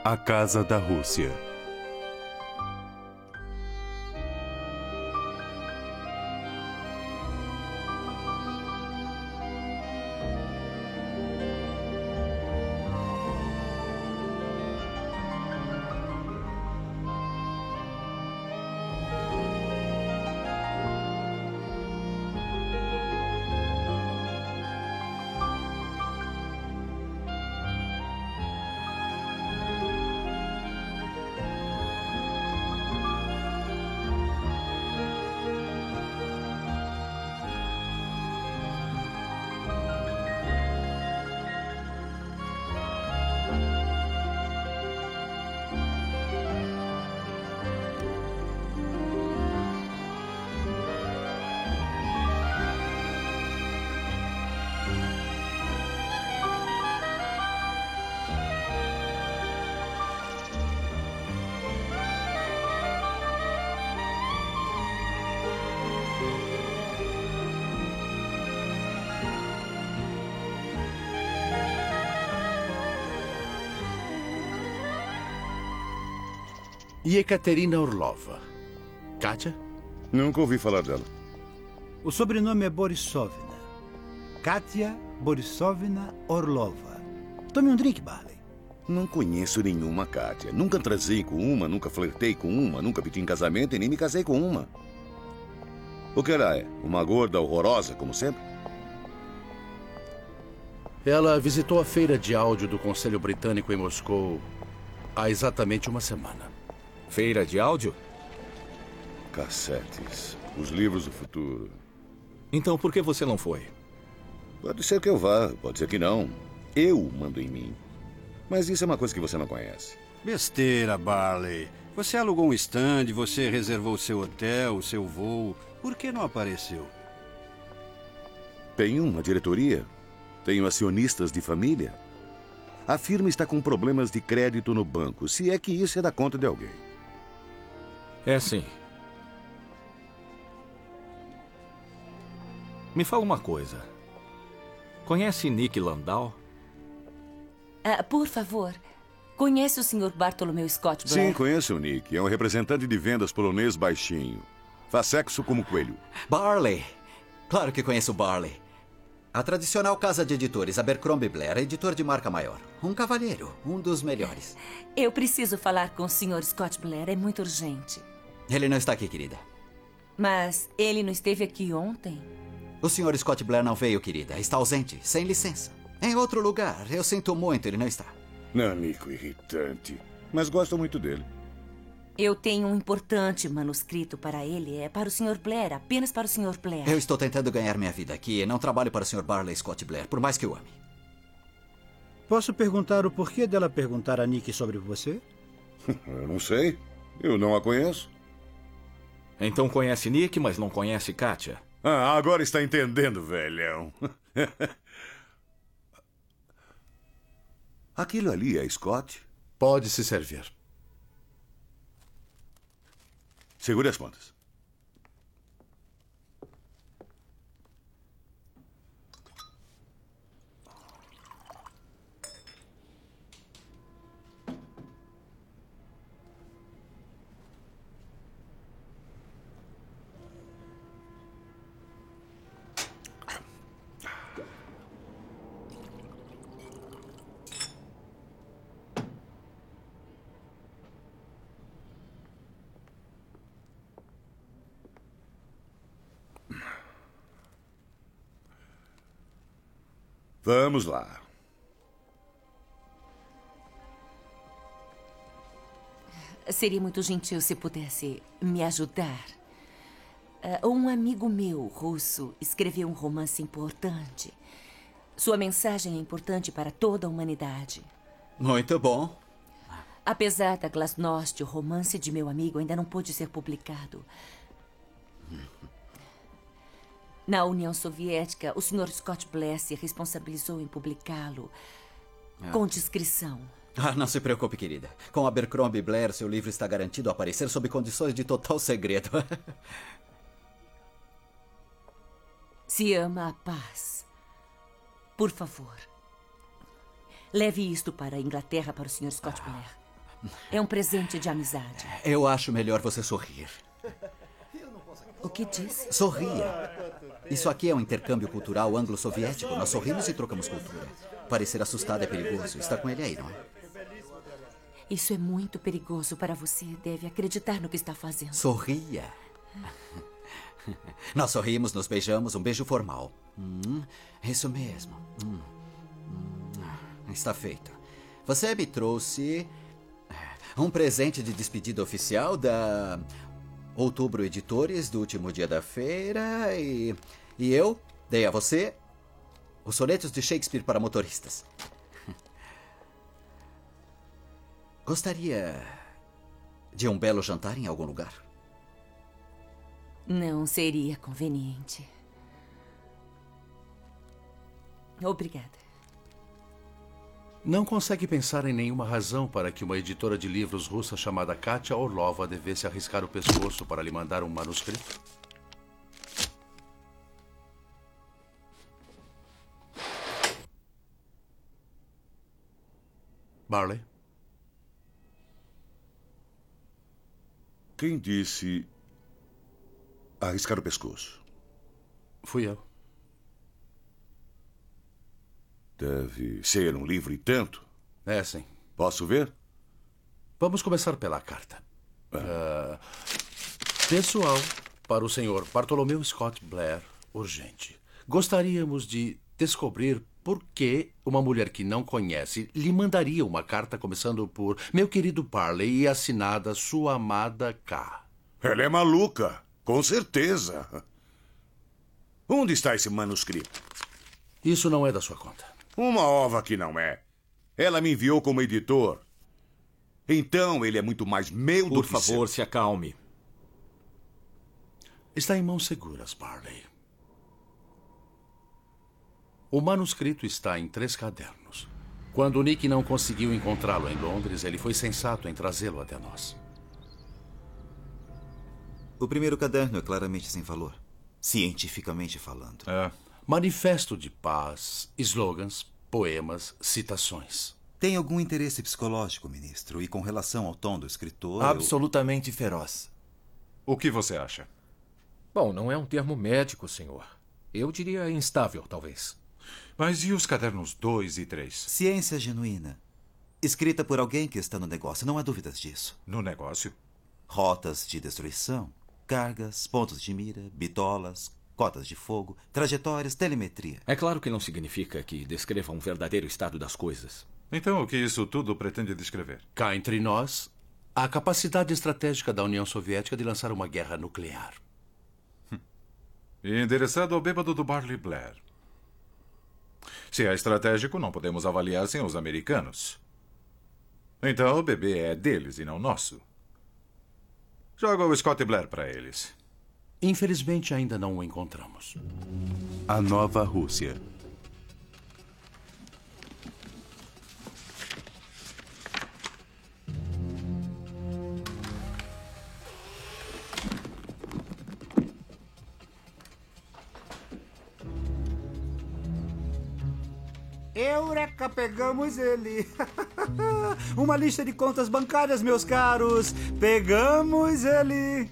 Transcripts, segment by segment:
A Casa da Rússia. E Ekaterina Orlova. Katya? Nunca ouvi falar dela. O sobrenome é Borisovna. Katya Borisovna Orlova. Tome um drink, Barley. Não conheço nenhuma Katya. Nunca transei com uma, nunca flertei com uma, nunca pedi em casamento e nem me casei com uma. O que ela é? Uma gorda horrorosa, como sempre? Ela visitou a feira de áudio do Conselho Britânico em Moscou há exatamente uma semana. Feira de áudio? Cassetes. Os livros do futuro. Então por que você não foi? Pode ser que eu vá, pode ser que não. Eu mando em mim. Mas isso é uma coisa que você não conhece. Besteira, Barley. Você alugou um stand, você reservou o seu hotel, o seu voo. Por que não apareceu? Tenho uma diretoria. Tenho acionistas de família. A firma está com problemas de crédito no banco, se é que isso é da conta de alguém. É sim. Me fala uma coisa. Conhece Nick Landau? Por favor, conhece o Sr. Bartholomew Scott Blair? Sim, conheço o Nick. É um representante de vendas polonês baixinho. Faz sexo como coelho. Barley. Claro que conheço o Barley. A tradicional casa de editores, Abercrombie Blair, editor de marca maior. Um cavalheiro, um dos melhores. Eu preciso falar com o Sr. Scott Blair, é muito urgente. Ele não está aqui, querida. Mas ele não esteve aqui ontem? O Sr. Scott Blair não veio, querida. Está ausente, sem licença. Em outro lugar. Eu sinto muito, ele não está. Nanico irritante. Mas gosto muito dele. Eu tenho um importante manuscrito para ele. É para o Sr. Blair, apenas para o Sr. Blair. Eu estou tentando ganhar minha vida aqui e não trabalho para o Sr. Barley Scott Blair, por mais que eu ame. Posso perguntar o porquê dela perguntar a Nick sobre você? Eu não sei. Eu não a conheço. Então conhece Nick, mas não conhece Katya? Ah, agora está entendendo, velhão. Aquilo ali é Scott? Pode se servir. Segure as contas. Vamos lá. Seria muito gentil se pudesse me ajudar. Um amigo meu, russo, escreveu um romance importante. Sua mensagem é importante para toda a humanidade. Muito bom. Apesar da glasnost, o romance de meu amigo ainda não pôde ser publicado. Na União Soviética, o Sr. Scott Blair se responsabilizou em publicá-lo com discrição. Não se preocupe, querida. Com Abercrombie Blair, seu livro está garantido a aparecer sob condições de total segredo. Se ama a paz, por favor, leve isto para a Inglaterra para o Sr. Scott Blair. É um presente de amizade. Eu acho melhor você sorrir. O que diz? Sorria. Isso aqui é um intercâmbio cultural anglo-soviético. Nós sorrimos e trocamos cultura. Parecer assustado é perigoso. Está com ele aí, não é? Isso é muito perigoso para você. Deve acreditar no que está fazendo. Sorria. Nós sorrimos, nos beijamos, um beijo formal. Isso mesmo. Está feito. Você me trouxe um presente de despedida oficial da Outubro Editores, do último dia da feira, e eu dei a você os sonetos de Shakespeare para motoristas. Gostaria de um belo jantar em algum lugar? Não seria conveniente. Obrigada. Não consegue pensar em nenhuma razão para que uma editora de livros russa chamada Katia Orlova devesse arriscar o pescoço para lhe mandar um manuscrito? Barley? Quem disse arriscar o pescoço? Fui eu. Deve ser um livro e tanto. É, sim. Posso ver? Vamos começar pela carta. Pessoal, para o senhor Bartolomeu Scott Blair, urgente. Gostaríamos de descobrir por que uma mulher que não conhece lhe mandaria uma carta começando por meu querido Barley e assinada sua amada K. Ela é maluca, com certeza. Onde está esse manuscrito? Isso não é da sua conta. Uma ova que não é. Ela me enviou como editor. Então ele é muito mais meu do que seu. Por favor, se acalme. Está em mãos seguras, Barley. O manuscrito está em 3 cadernos. Quando Nick não conseguiu encontrá-lo em Londres, ele foi sensato em trazê-lo até nós. O primeiro caderno é claramente sem valor, cientificamente falando. Manifesto de paz, slogans, poemas, citações. Tem algum interesse psicológico, ministro? E com relação ao tom do escritor... Absolutamente feroz. O que você acha? Bom, não é um termo médico, senhor. Eu diria instável, talvez. Mas e os cadernos 2 e 3? Ciência genuína. Escrita por alguém que está no negócio, não há dúvidas disso. No negócio? Rotas de destruição, cargas, pontos de mira, bitolas, cotas de fogo, trajetórias, telemetria. É claro que não significa que descreva um verdadeiro estado das coisas. Então, o que isso tudo pretende descrever? Cá entre nós, a capacidade estratégica da União Soviética de lançar uma guerra nuclear. E endereçado ao bêbado do Barley Blair. Se é estratégico, não podemos avaliar sem os americanos. Então, o bebê é deles e não nosso. Joga o Scott Blair para eles. Infelizmente, ainda não o encontramos. A Nova Rússia. Eureka, pegamos ele. Uma lista de contas bancárias, meus caros. Pegamos ele.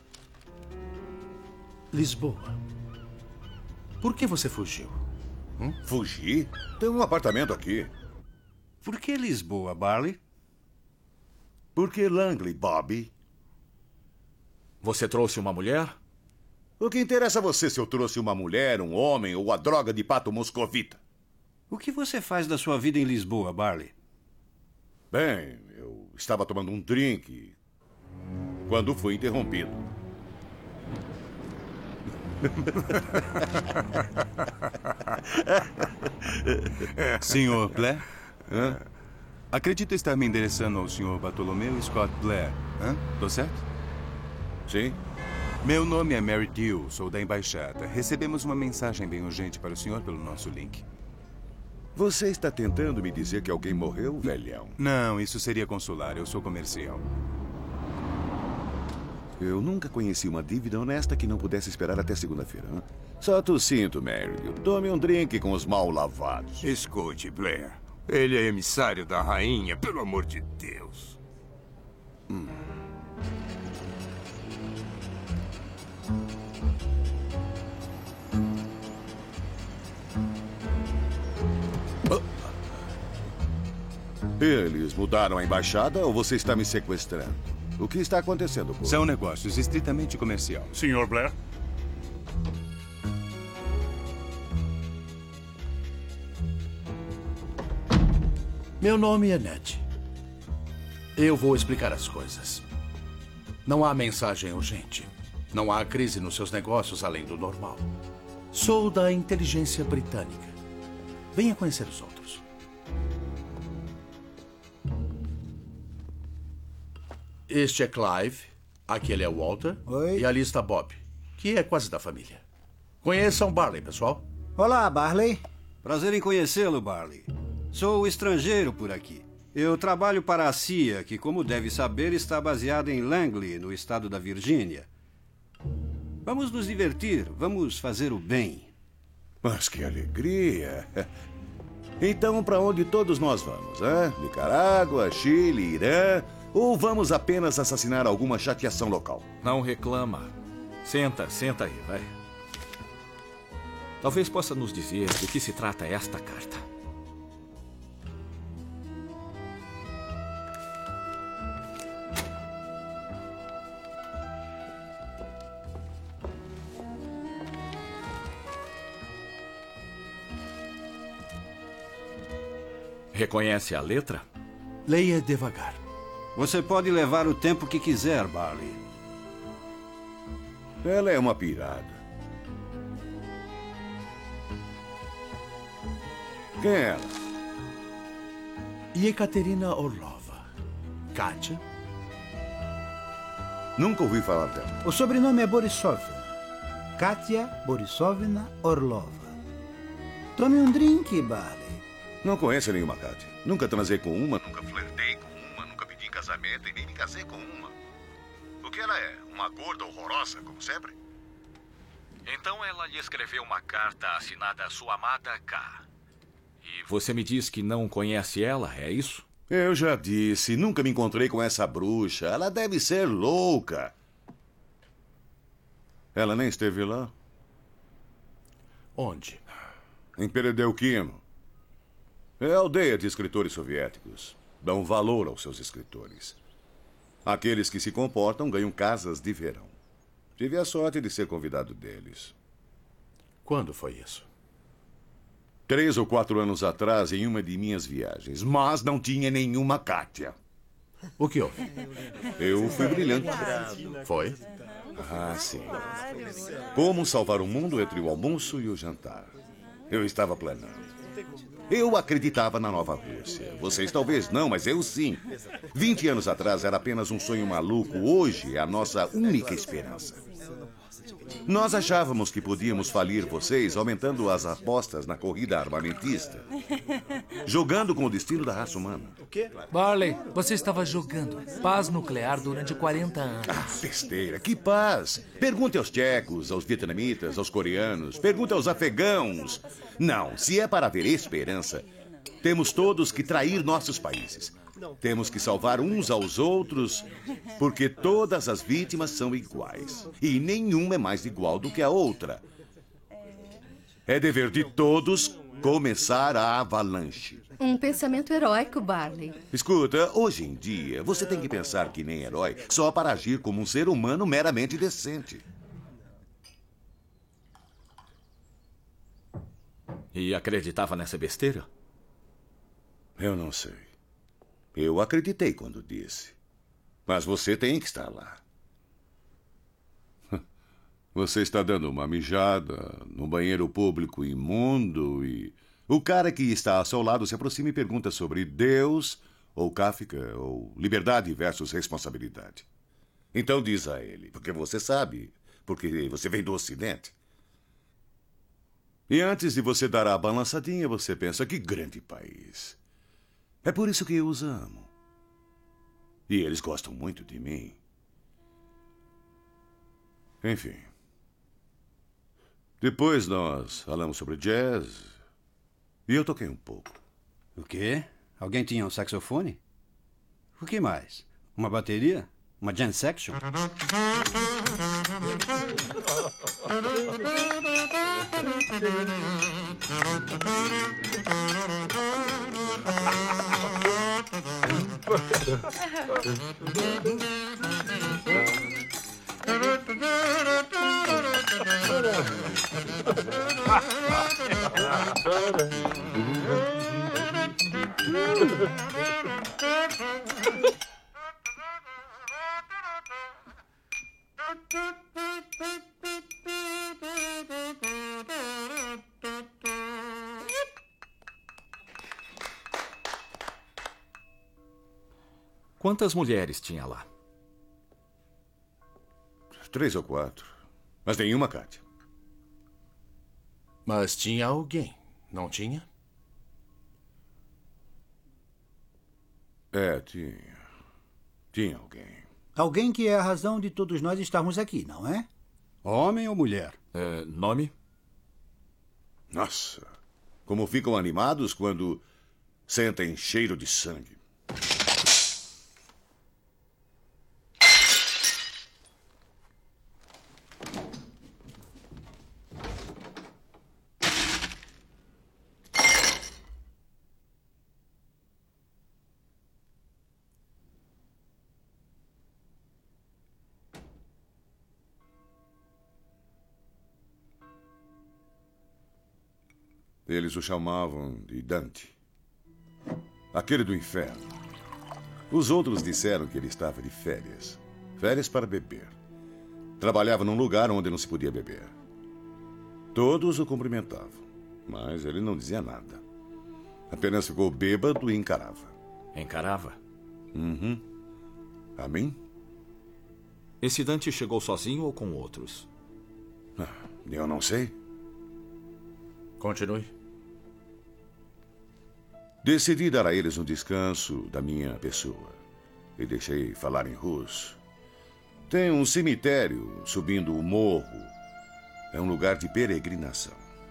Lisboa. Por que você fugiu? Fugir? Tem um apartamento aqui. Por que Lisboa, Barley? Por que Langley, Bobby? Você trouxe uma mulher? O que interessa a você se eu trouxe uma mulher, um homem ou a droga de pato moscovita? O que você faz da sua vida em Lisboa, Barley? Bem, eu estava tomando um drink quando fui interrompido. Senhor Blair? Acredito estar me endereçando ao senhor Bartolomeu Scott Blair. Tô certo? Sim. Meu nome é Mary Dew, sou da embaixada. Recebemos uma mensagem bem urgente para o senhor pelo nosso link. Você está tentando me dizer que alguém morreu, velhão? Não, isso seria consular. Eu sou comercial. Eu nunca conheci uma dívida honesta que não pudesse esperar até segunda-feira. Só tu sinto, Mary. Tome um drink com os mal lavados. Escute, Blair. Ele é emissário da rainha, pelo amor de Deus. Eles mudaram a embaixada ou você está me sequestrando? O que está acontecendo, Paul? São negócios estritamente comercial. Sr. Blair? Meu nome é Ned. Eu vou explicar as coisas. Não há mensagem urgente. Não há crise nos seus negócios além do normal. Sou da inteligência britânica. Venha conhecer os outros. Este é Clive, aquele é Walter. Oi. E ali está Bob, que é quase da família. Conheçam Barley, pessoal. Olá, Barley. Prazer em conhecê-lo, Barley. Sou estrangeiro por aqui. Eu trabalho para a CIA, que, como deve saber, está baseada em Langley, no estado da Virgínia. Vamos nos divertir, vamos fazer o bem. Mas que alegria! Então, para onde todos nós vamos, hein? Nicarágua, Chile, Irã? Ou vamos apenas assassinar alguma chateação local? Não reclama. Senta aí, vai. Talvez possa nos dizer de que se trata esta carta. Reconhece a letra? Leia devagar. Você pode levar o tempo que quiser, Barley. Ela é uma pirada. Quem é ela? Yekaterina Orlova. Katia? Nunca ouvi falar dela. O sobrenome é Borisovna. Katia Borisovna Orlova. Tome um drink, Barley. Não conheço nenhuma Katia. Nunca transei com uma, nunca flertei com uma, nunca pedi em casamento e nem me casei com uma. O que ela é? Uma gorda horrorosa, como sempre? Então ela lhe escreveu uma carta assinada Sua Amada K. E você me diz que não conhece ela, é isso? Eu já disse, nunca me encontrei com essa bruxa. Ela deve ser louca. Ela nem esteve lá? Onde? Em Peredelkino. É a aldeia de escritores soviéticos. Dão valor aos seus escritores. Aqueles que se comportam ganham casas de verão. Tive a sorte de ser convidado deles. Quando foi isso? 3 ou 4 anos atrás, em uma de minhas viagens. Mas não tinha nenhuma Katia. O que houve? Eu fui brilhante. Foi? Ah, sim. Como salvar o mundo entre o almoço e o jantar. Eu estava planando. Eu acreditava na Nova Rússia. Vocês talvez não, mas eu sim. 20 anos atrás era apenas um sonho maluco. Hoje é a nossa única esperança. Nós achávamos que podíamos falir vocês aumentando as apostas na corrida armamentista. Jogando com o destino da raça humana. Barley, você estava jogando paz nuclear durante 40 anos. Ah, besteira. Que paz? Pergunte aos tchecos, aos vietnamitas, aos coreanos. Pergunte aos afegãos. Não, se é para haver esperança, temos todos que trair nossos países. Temos que salvar uns aos outros, porque todas as vítimas são iguais. E nenhuma é mais igual do que a outra. É dever de todos começar a avalanche. Um pensamento heróico, Barley. Escuta, hoje em dia, você tem que pensar que nem herói só para agir como um ser humano meramente decente. E acreditava nessa besteira? Eu não sei. Eu acreditei quando disse. Mas você tem que estar lá. Você está dando uma mijada num banheiro público imundo e... O cara que está ao seu lado se aproxima e pergunta sobre Deus, ou Kafka, ou liberdade versus responsabilidade. Então diz a ele, porque você sabe, porque você veio do Ocidente. E antes de você dar a balançadinha, você pensa, que grande país. É por isso que eu os amo. E eles gostam muito de mim. Enfim. Depois nós falamos sobre jazz. E eu toquei um pouco. O quê? Alguém tinha um saxofone? O que mais? Uma bateria? Uma jam section? Quantas mulheres tinha lá? 3 ou 4. Mas nenhuma Kátia. Mas tinha alguém, não tinha? Tinha. Tinha alguém. Alguém que é a razão de todos nós estarmos aqui, não é? Homem ou mulher? Nome? Nossa, como ficam animados quando sentem cheiro de sangue. Eles o chamavam de Dante. Aquele do inferno. Os outros disseram que ele estava de férias. Férias para beber. Trabalhava num lugar onde não se podia beber. Todos o cumprimentavam, mas ele não dizia nada. Apenas ficou bêbado e encarava. Encarava? Uhum. A mim? Esse Dante chegou sozinho ou com outros? Eu não sei. Continue. Decidi dar a eles um descanso da minha pessoa e deixei falar em russo. Tem um cemitério subindo o morro. É um lugar de peregrinação.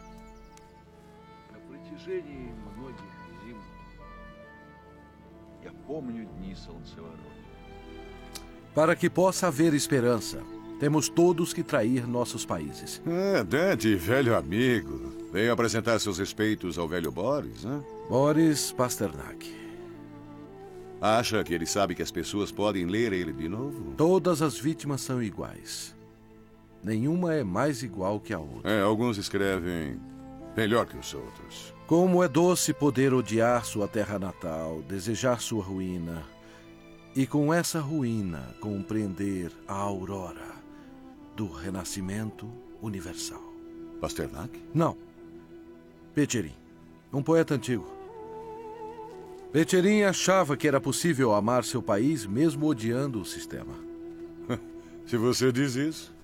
Para que possa haver esperança, temos todos que trair nossos países. Dante, velho amigo. Venha apresentar seus respeitos ao velho Boris, né? Boris Pasternak. Acha que ele sabe que as pessoas podem ler ele de novo? Todas as vítimas são iguais. Nenhuma é mais igual que a outra. Alguns escrevem melhor que os outros. Como é doce poder odiar sua terra natal, desejar sua ruína, e com essa ruína compreender a aurora do renascimento universal. Pasternak? Não. Pecherin, um poeta antigo. Pecherin achava que era possível amar seu país mesmo odiando o sistema. Se você diz isso.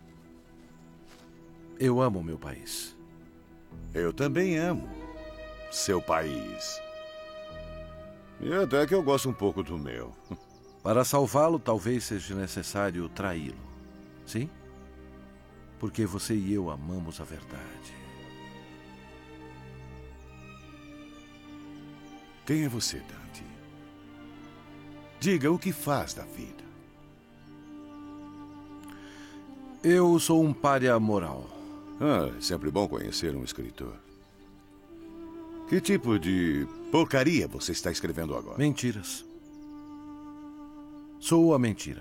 Eu amo meu país. Eu também amo seu país. E até que eu gosto um pouco do meu. Para salvá-lo, talvez seja necessário traí-lo. Sim? Porque você e eu amamos a verdade. Quem é você, Dante? Diga o que faz da vida. Eu sou um pária moral. É sempre bom conhecer um escritor. Que tipo de porcaria você está escrevendo agora? Mentiras. Sou a mentira.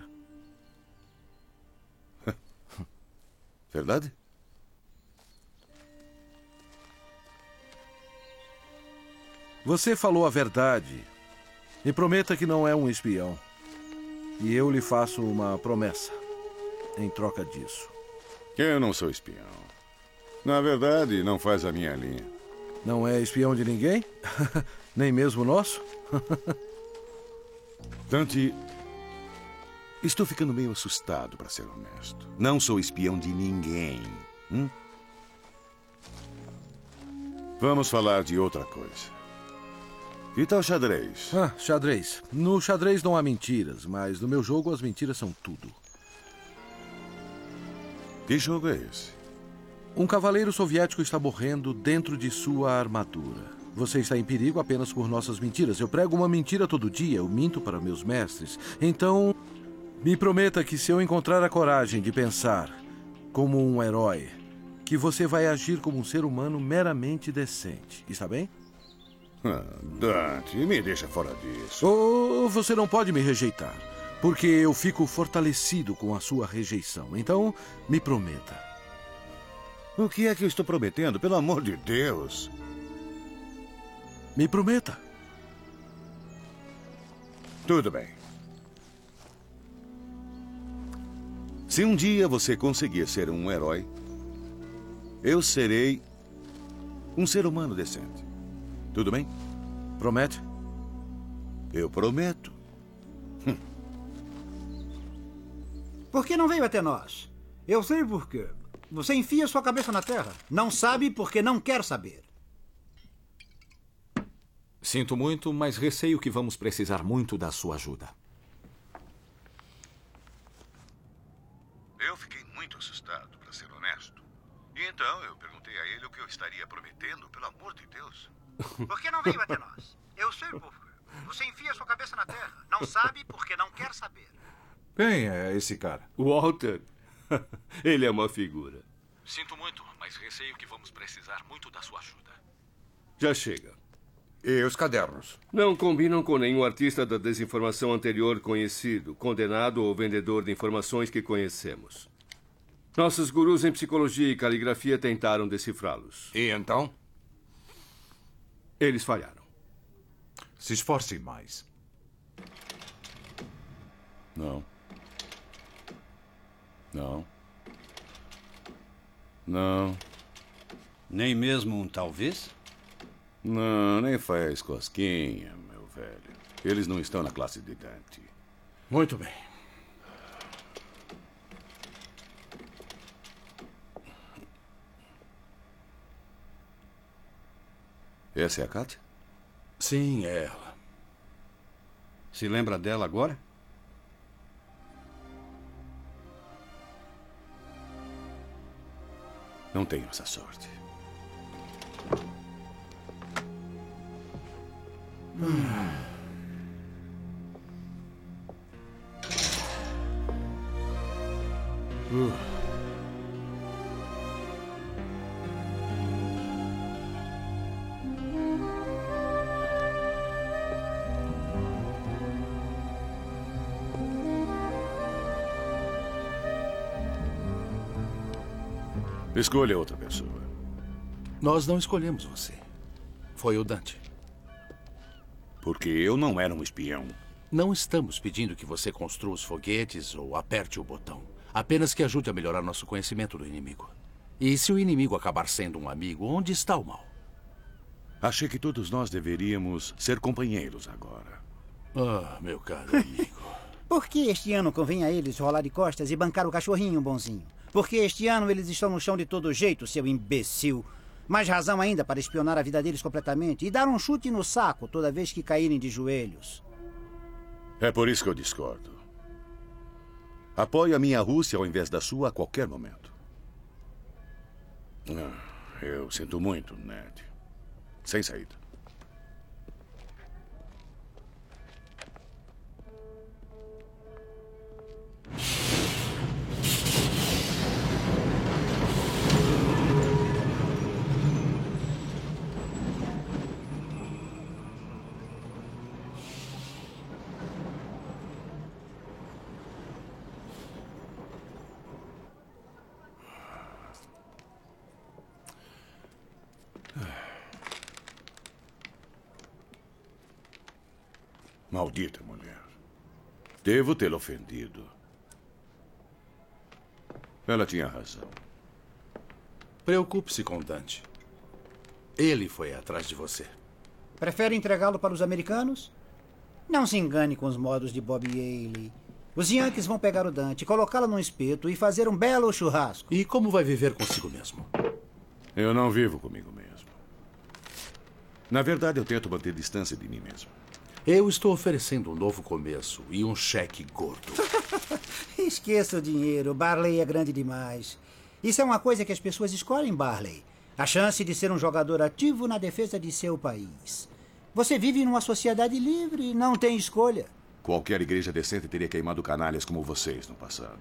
Verdade? Você falou a verdade. Me prometa que não é um espião. E eu lhe faço uma promessa em troca disso. Eu não sou espião. Na verdade, não faz a minha linha. Não é espião de ninguém? Nem mesmo nosso? Dante, estou ficando meio assustado, para ser honesto. Não sou espião de ninguém. Vamos falar de outra coisa. Que tal xadrez? Xadrez. No xadrez não há mentiras, mas no meu jogo as mentiras são tudo. Que jogo é esse? Um cavaleiro soviético está morrendo dentro de sua armadura. Você está em perigo apenas por nossas mentiras. Eu prego uma mentira todo dia. Eu minto para meus mestres. Então, me prometa que se eu encontrar a coragem de pensar como um herói, que você vai agir como um ser humano meramente decente. Está bem? Dante, me deixa fora disso. Ou você não pode me rejeitar, porque eu fico fortalecido com a sua rejeição. Então, me prometa. O que é que eu estou prometendo? Pelo amor de Deus. Me prometa. Tudo bem. Se um dia você conseguir ser um herói, eu serei um ser humano decente. Tudo bem? Promete? Eu prometo. Por que não veio até nós? Eu sei por quê. Você enfia sua cabeça na terra. Não sabe porque não quer saber. Sinto muito, mas receio que vamos precisar muito da sua ajuda. Eu fiquei muito assustado, para ser honesto. E então eu perguntei a ele o que eu estaria prometendo, pelo amor de Deus. Por que não veio até nós? Eu sei por quê. Você enfia sua cabeça na terra. Não sabe porque não quer saber. Quem é esse cara? Walter. Ele é uma figura. Sinto muito, mas receio que vamos precisar muito da sua ajuda. Já chega. E os cadernos? Não combinam com nenhum artista da desinformação anterior conhecido, condenado ou vendedor de informações que conhecemos. Nossos gurus em psicologia e caligrafia tentaram decifrá-los. E então? Eles falharam. Se esforce mais. Não. Não. Não. Nem mesmo um talvez? Não, nem faz cosquinha, meu velho. Eles não estão na classe de Dante. Muito bem. Essa é a Kátia? Sim, é ela. Se lembra dela agora? Não tenho essa sorte. Escolha outra pessoa. Nós não escolhemos você. Foi o Dante. Porque eu não era um espião. Não estamos pedindo que você construa os foguetes ou aperte o botão. Apenas que ajude a melhorar nosso conhecimento do inimigo. E se o inimigo acabar sendo um amigo, onde está o mal? Achei que todos nós deveríamos ser companheiros agora. Ah, meu caro amigo. Por que este ano convém a eles rolar de costas e bancar o cachorrinho, bonzinho? Porque este ano eles estão no chão de todo jeito, seu imbecil. Mais razão ainda para espionar a vida deles completamente e dar um chute no saco toda vez que caírem de joelhos. É por isso que eu discordo. Apoio a minha Rússia ao invés da sua a qualquer momento. Eu sinto muito, Ned. Sem saída. Maldita mulher. Devo tê-la ofendido. Ela tinha razão. Preocupe-se com Dante. Ele foi atrás de você. Prefere entregá-lo para os americanos? Não se engane com os modos de Bob Yaley. Os Yankees vão pegar o Dante, colocá-lo num espeto e fazer um belo churrasco. E como vai viver consigo mesmo? Eu não vivo comigo mesmo. Na verdade, eu tento manter distância de mim mesmo. Eu estou oferecendo um novo começo e um cheque gordo. Esqueça o dinheiro. Barley é grande demais. Isso é uma coisa que as pessoas escolhem, Barley. A chance de ser um jogador ativo na defesa de seu país. Você vive numa sociedade livre e não tem escolha. Qualquer igreja decente teria queimado canalhas como vocês no passado.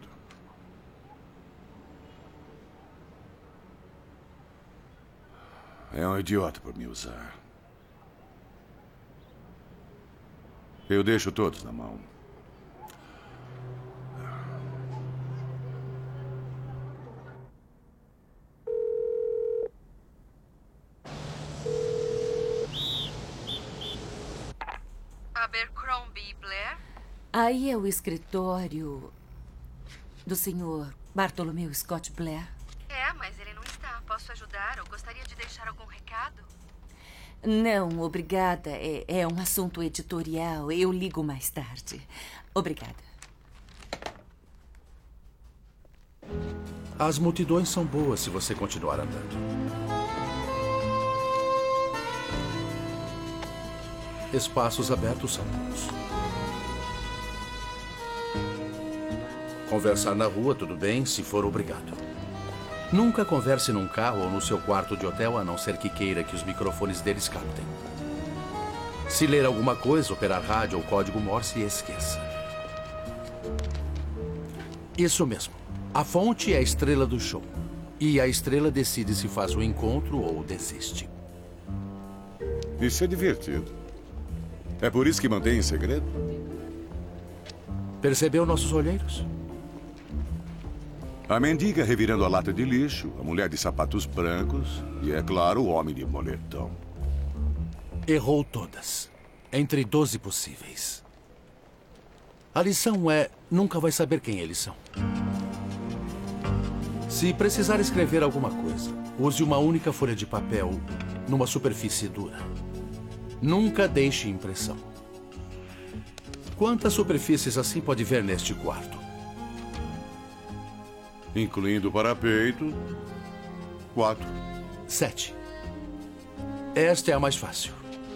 É um idiota por me usar. Eu deixo todos na mão. Abercrombie Blair? Aí é o escritório do senhor Bartolomeu Scott Blair. É, mas ele não está. Posso ajudar ou gostaria de deixar algum recado? Não, obrigada. É um assunto editorial. Eu ligo mais tarde. Obrigada. As multidões são boas se você continuar andando. Espaços abertos são bons. Conversar na rua, tudo bem, se for obrigado. Nunca converse num carro ou no seu quarto de hotel, a não ser que queira que os microfones deles captem. Se ler alguma coisa, operar rádio ou código Morse, esqueça. Isso mesmo. A fonte é a estrela do show. E a estrela decide se faz o encontro ou desiste. Isso é divertido. É por isso que mantém em segredo? Percebeu nossos olheiros? A mendiga revirando a lata de lixo, a mulher de sapatos brancos e, é claro, o homem de moletom. Errou todas. Entre 12 possíveis. A lição é, nunca vai saber quem eles são. Se precisar escrever alguma coisa, use uma única folha de papel numa superfície dura. Nunca deixe impressão. Quantas superfícies assim pode ver neste quarto? Incluindo o parapeito, 4. 7. Esta é a mais fácil.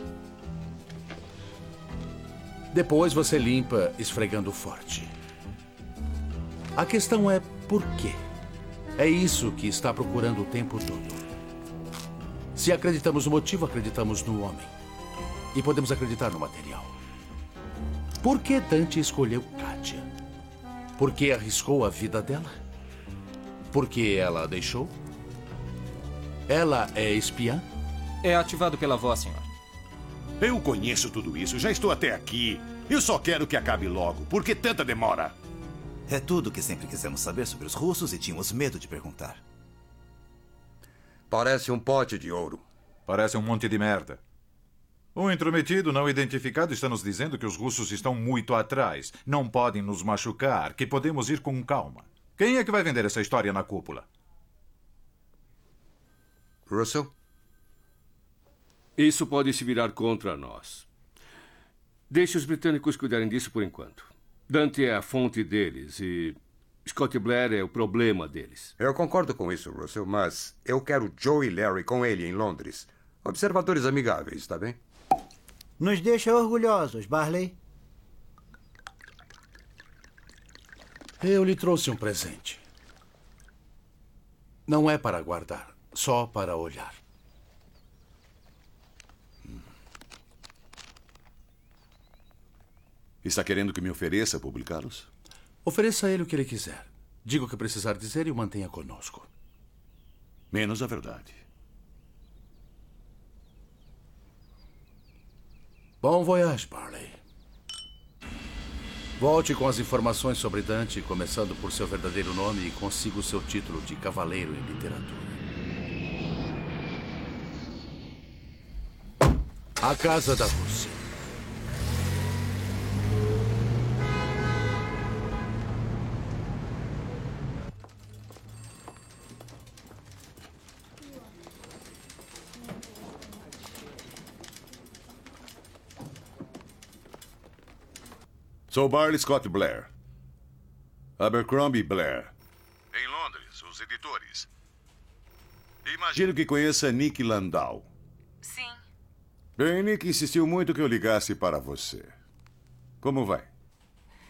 Depois você limpa esfregando forte. A questão é por quê? É isso que está procurando o tempo todo. Se acreditamos no motivo, acreditamos no homem. E podemos acreditar no material. Por que Dante escolheu Kátia? Por que arriscou a vida dela? Porque ela a deixou? Ela é espiã? É ativado pela voz, senhor. Eu conheço tudo isso, já estou até aqui. Eu só quero que acabe logo. Por que tanta demora? É tudo o que sempre quisemos saber sobre os russos e tínhamos medo de perguntar. Parece um pote de ouro. Parece um monte de merda. Um intrometido não identificado está nos dizendo que os russos estão muito atrás. Não podem nos machucar, que podemos ir com calma. Quem é que vai vender essa história na cúpula? Russell? Isso pode se virar contra nós. Deixe os britânicos cuidarem disso por enquanto. Dante é a fonte deles e Scott Blair é o problema deles. Eu concordo com isso, Russell, mas eu quero Joe e Larry com ele em Londres. Observadores amigáveis, tá bem? Nos deixa orgulhosos, Barley. Eu lhe trouxe um presente. Não é para guardar, só para olhar. Está querendo que me ofereça publicá-los? Ofereça a ele o que ele quiser. Diga o que precisar dizer e o mantenha conosco. Menos a verdade. Bom voyage, Barley. Volte com as informações sobre Dante, começando por seu verdadeiro nome, e consiga o seu título de cavaleiro em literatura. A Casa da Rússia. Sou Barley Scott Blair. Abercrombie Blair. Em Londres, os editores. Imagino que conheça Nick Landau. Sim. Bem, Nick insistiu muito que eu ligasse para você. Como vai?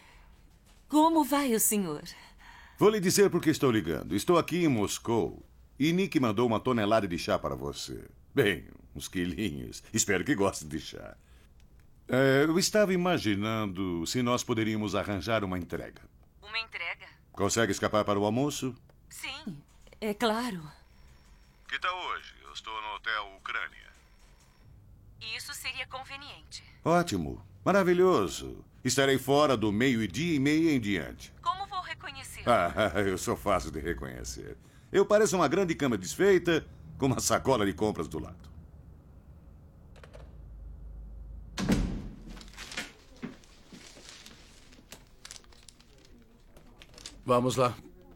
Como vai o senhor? Vou lhe dizer por que estou ligando. Estou aqui em Moscou E Nick mandou uma tonelada de chá para você. Bem, uns quilinhos. Espero que goste de chá. Eu estava imaginando se nós poderíamos arranjar uma entrega. Uma entrega? Consegue escapar para o almoço? Sim, é claro. Que tal hoje? Eu estou no Hotel Ucrânia. Isso seria conveniente. Ótimo. Maravilhoso. Estarei fora do 12:30 em diante. Como vou reconhecer? Eu sou fácil de reconhecer. Eu pareço uma grande cama desfeita com uma sacola de compras do lado. Vamos lá.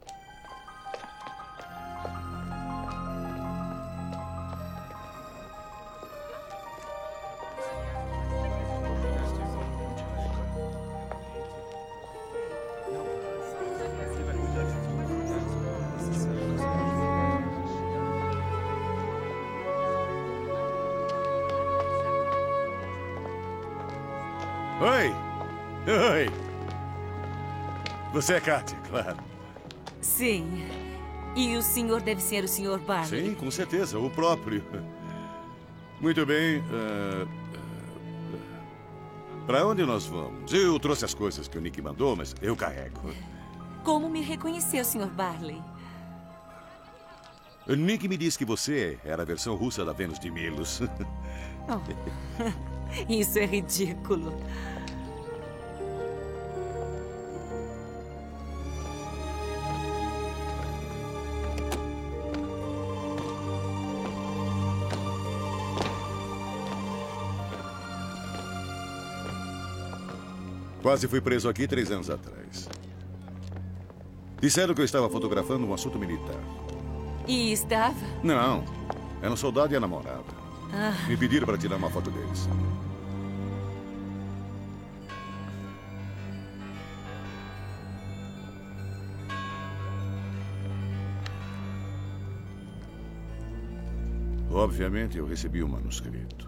Oi! Você é Katia, claro. Sim. E o senhor deve ser o Sr. Barley. Sim, com certeza, o próprio. Muito bem. Para onde nós vamos? Eu trouxe as coisas que o Nick mandou, mas eu carrego. Como me reconheceu, Sr. Barley? O Nick me disse que você era a versão russa da Vênus de Milos. Isso é ridículo. Quase fui preso aqui 3 anos atrás. Disseram que eu estava fotografando um assunto militar. E estava? Não. Era um soldado e a namorada. Ah. Me pediram para tirar uma foto deles. Obviamente, eu recebi o manuscrito.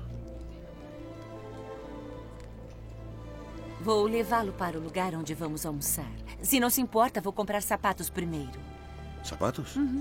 Vou levá-lo para o lugar onde vamos almoçar. Se não se importa, vou comprar sapatos primeiro. Sapatos? Uhum.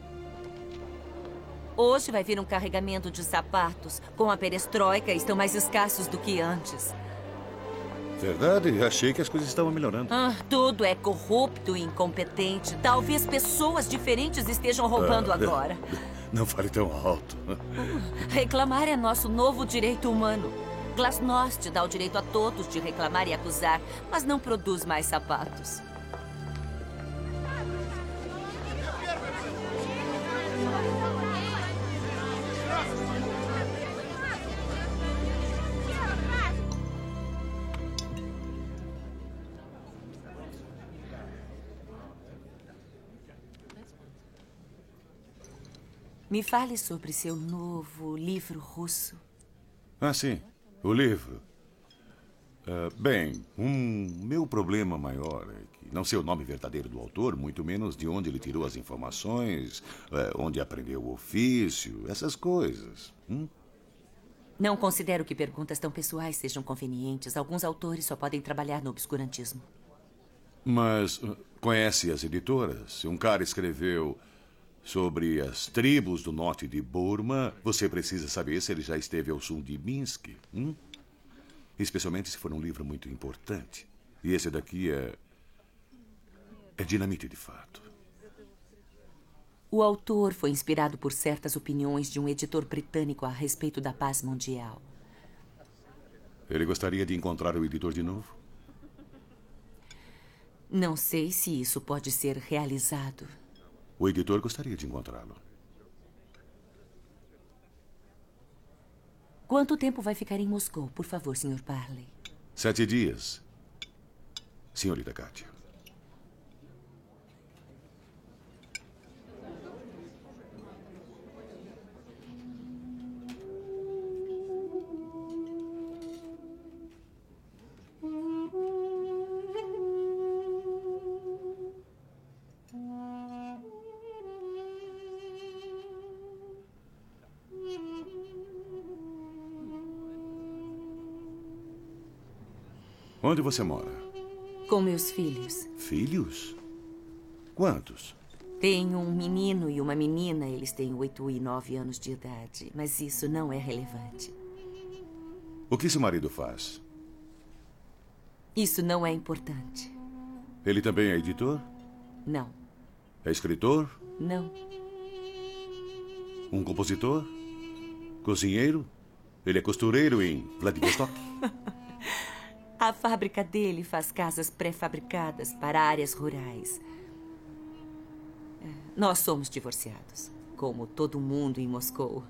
Hoje vai vir um carregamento de sapatos. Com a perestroika, estão mais escassos do que antes. Verdade? Achei que as coisas estavam melhorando. Tudo é corrupto e incompetente. Talvez pessoas diferentes estejam roubando agora. Não fale tão alto. Reclamar é nosso novo direito humano. Glasnost dá o direito a todos de reclamar e acusar, mas não produz mais sapatos. Me fale sobre seu novo livro russo. Sim. O livro. Bem, meu problema maior é que não sei o nome verdadeiro do autor, muito menos de onde ele tirou as informações, onde aprendeu o ofício, essas coisas. Não considero que perguntas tão pessoais sejam convenientes. Alguns autores só podem trabalhar no obscurantismo. Mas conhece as editoras? Se um cara escreveu sobre as tribos do norte de Burma, você precisa saber se ele já esteve ao sul de Minsk. Especialmente se for um livro muito importante. E esse daqui é dinamite de fato. O autor foi inspirado por certas opiniões de um editor britânico a respeito da paz mundial. Ele gostaria de encontrar o editor de novo? Não sei se isso pode ser realizado. O editor gostaria de encontrá-lo. Quanto tempo vai ficar em Moscou, por favor, Sr. Barley? 7 dias, senhorita Katia. Onde você mora? Com meus filhos. Filhos? Quantos? Tenho um menino e uma menina. Eles têm 8 e 9 anos de idade. Mas isso não é relevante. O que seu marido faz? Isso não é importante. Ele também é editor? Não. É escritor? Não. Um compositor? Cozinheiro? Ele é costureiro em Vladivostok? A fábrica dele faz casas pré-fabricadas para áreas rurais. Nós somos divorciados, como todo mundo em Moscou.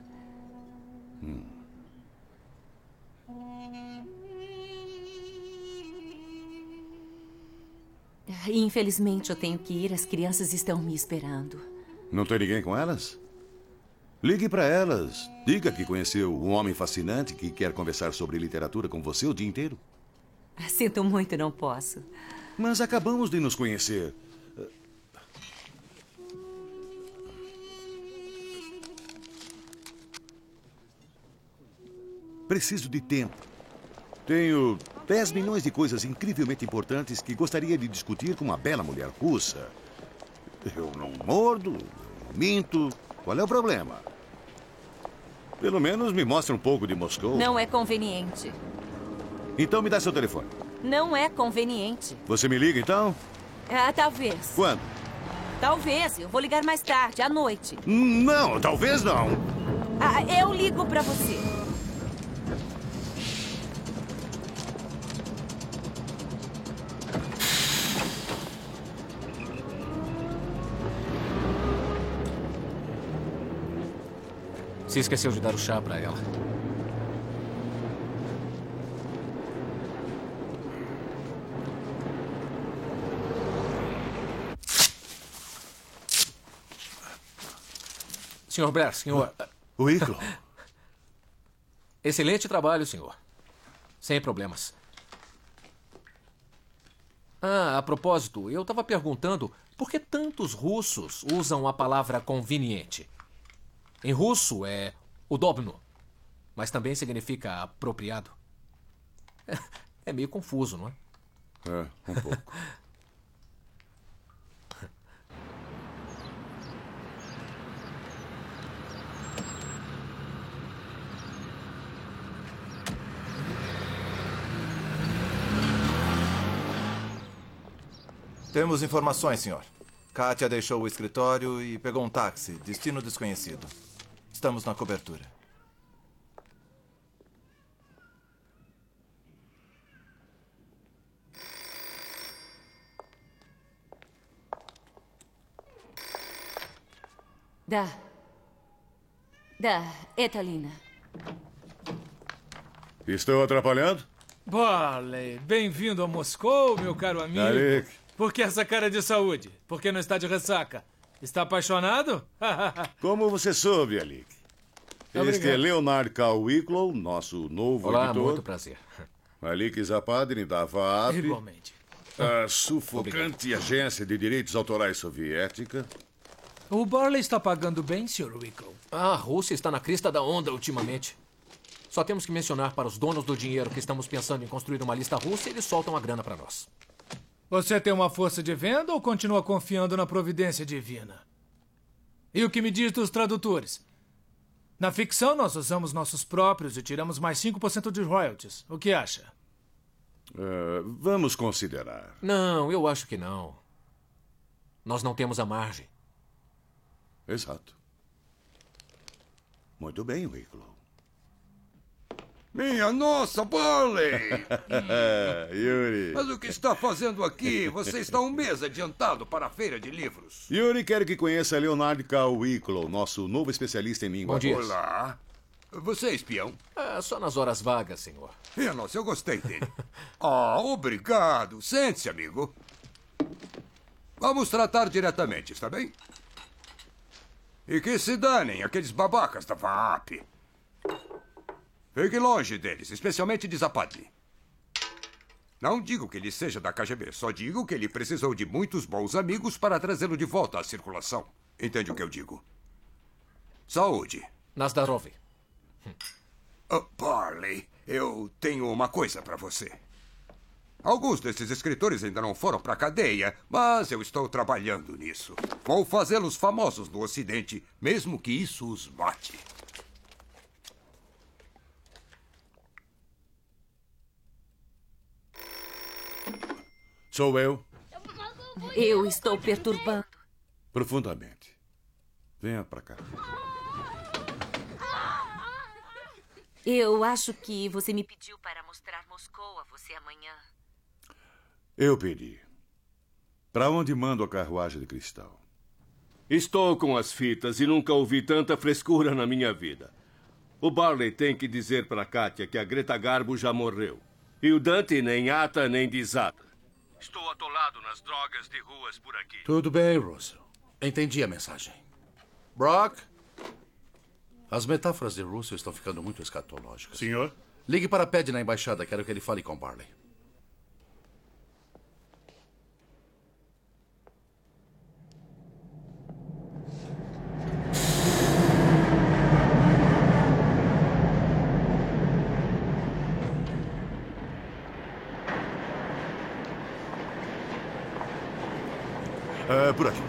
Infelizmente, eu tenho que ir. As crianças estão me esperando. Não tem ninguém com elas? Ligue para elas. Diga que conheceu um homem fascinante que quer conversar sobre literatura com você o dia inteiro. Sinto muito, não posso. Mas acabamos de nos conhecer. Preciso de tempo. Tenho 10 milhões de coisas incrivelmente importantes que gostaria de discutir com uma bela mulher russa. Eu não mordo, não minto. Qual é o problema? Pelo menos me mostre um pouco de Moscou. Não é conveniente. Então me dá seu telefone. Não é conveniente. Você me liga, então? Talvez. Quando? Talvez. Eu vou ligar mais tarde, à noite. Não, talvez não. Eu ligo pra você. Se esqueceu de dar o chá para ela. Senhor Blair, senhor... Wicklow. Excelente trabalho, senhor. Sem problemas. A propósito, eu estava perguntando por que tantos russos usam a palavra conveniente. Em russo é udobno, mas também significa apropriado. É meio confuso, não é? É, um pouco. Temos informações, senhor. Kátia deixou o escritório e pegou um táxi, destino desconhecido. Estamos na cobertura. Etalina. Estou atrapalhando? Barley, bem-vindo a Moscou, meu caro amigo. Alec. Por que essa cara de saúde? Por que não está de ressaca? Está apaixonado? Como você soube, Alec? Este é Leonard K. Wicklow, nosso novo editor. Olá, muito prazer. Alec Zapadrin, da VAAP. Igualmente. A sufocante agência de direitos autorais soviética. O Barley está pagando bem, Sr. Wicklow. A Rússia está na crista da onda ultimamente. Só temos que mencionar para os donos do dinheiro que estamos pensando em construir uma lista russa e eles soltam a grana para nós. Você tem uma força de venda ou continua confiando na providência divina? E o que me diz dos tradutores? Na ficção, nós usamos nossos próprios e tiramos mais 5% de royalties. O que acha? Vamos considerar. Não, eu acho que não. Nós não temos a margem. Exato. Muito bem, Wicklow. Minha nossa, Barley! Yuri. Mas o que está fazendo aqui? Você está um mês adiantado para a feira de livros. Yuri, quero que conheça Leonard K. Wicklow, nosso novo especialista em língua. Bom dia. Olá. Você é espião? Só nas horas vagas, senhor. Nossa, eu gostei dele. Obrigado. Sente-se, amigo. Vamos tratar diretamente, está bem? E que se danem aqueles babacas da VAAP. Fique longe deles, especialmente de Zapadli. Não digo que ele seja da KGB, só digo que ele precisou de muitos bons amigos para trazê-lo de volta à circulação. Entende o que eu digo? Saúde. Nazdarov. Barley, eu tenho uma coisa para você. Alguns desses escritores ainda não foram para a cadeia, mas eu estou trabalhando nisso. Vou fazê-los famosos no Ocidente, mesmo que isso os mate. Sou eu. Eu estou perturbando. Profundamente. Venha pra cá. Eu acho que você me pediu para mostrar Moscou a você amanhã. Eu pedi. Para onde mando a carruagem de cristal? Estou com as fitas e nunca ouvi tanta frescura na minha vida. O Barley tem que dizer para Katia que a Greta Garbo já morreu. E o Dante nem ata nem desata. Estou atolado nas drogas de ruas por aqui. Tudo bem, Russell. Entendi a mensagem. Brock? As metáforas de Russell estão ficando muito escatológicas. Senhor? Ligue para Ped na embaixada. Quero que ele fale com Barley. Por aqui.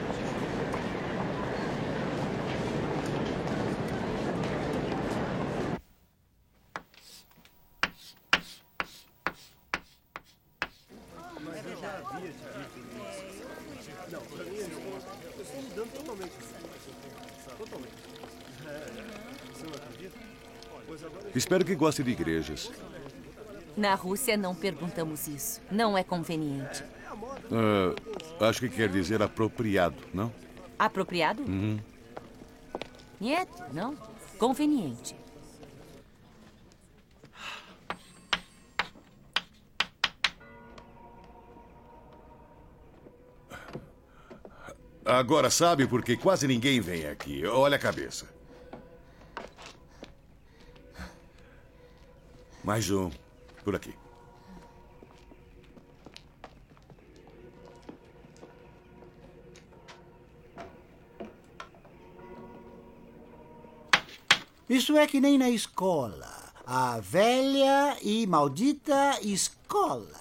Espero que goste de igrejas. Na Rússia não perguntamos isso. Não é conveniente. Acho que quer dizer apropriado, não? Apropriado? Uhum. Niet, não. Conveniente. Agora sabe por que quase ninguém vem aqui. Olha a cabeça. Mais um. Por aqui. Isso é que nem na escola. A velha e maldita escola.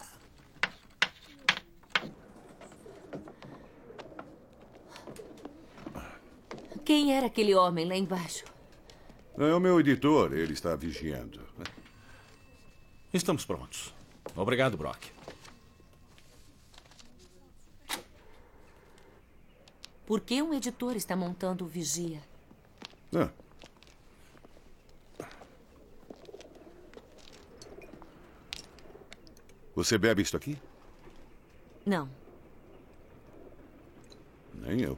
Quem era aquele homem lá embaixo? É o meu editor. Ele está vigiando. Estamos prontos. Obrigado, Brock. Por que um editor está montando o vigia? Você bebe isto aqui? Não. Nem eu.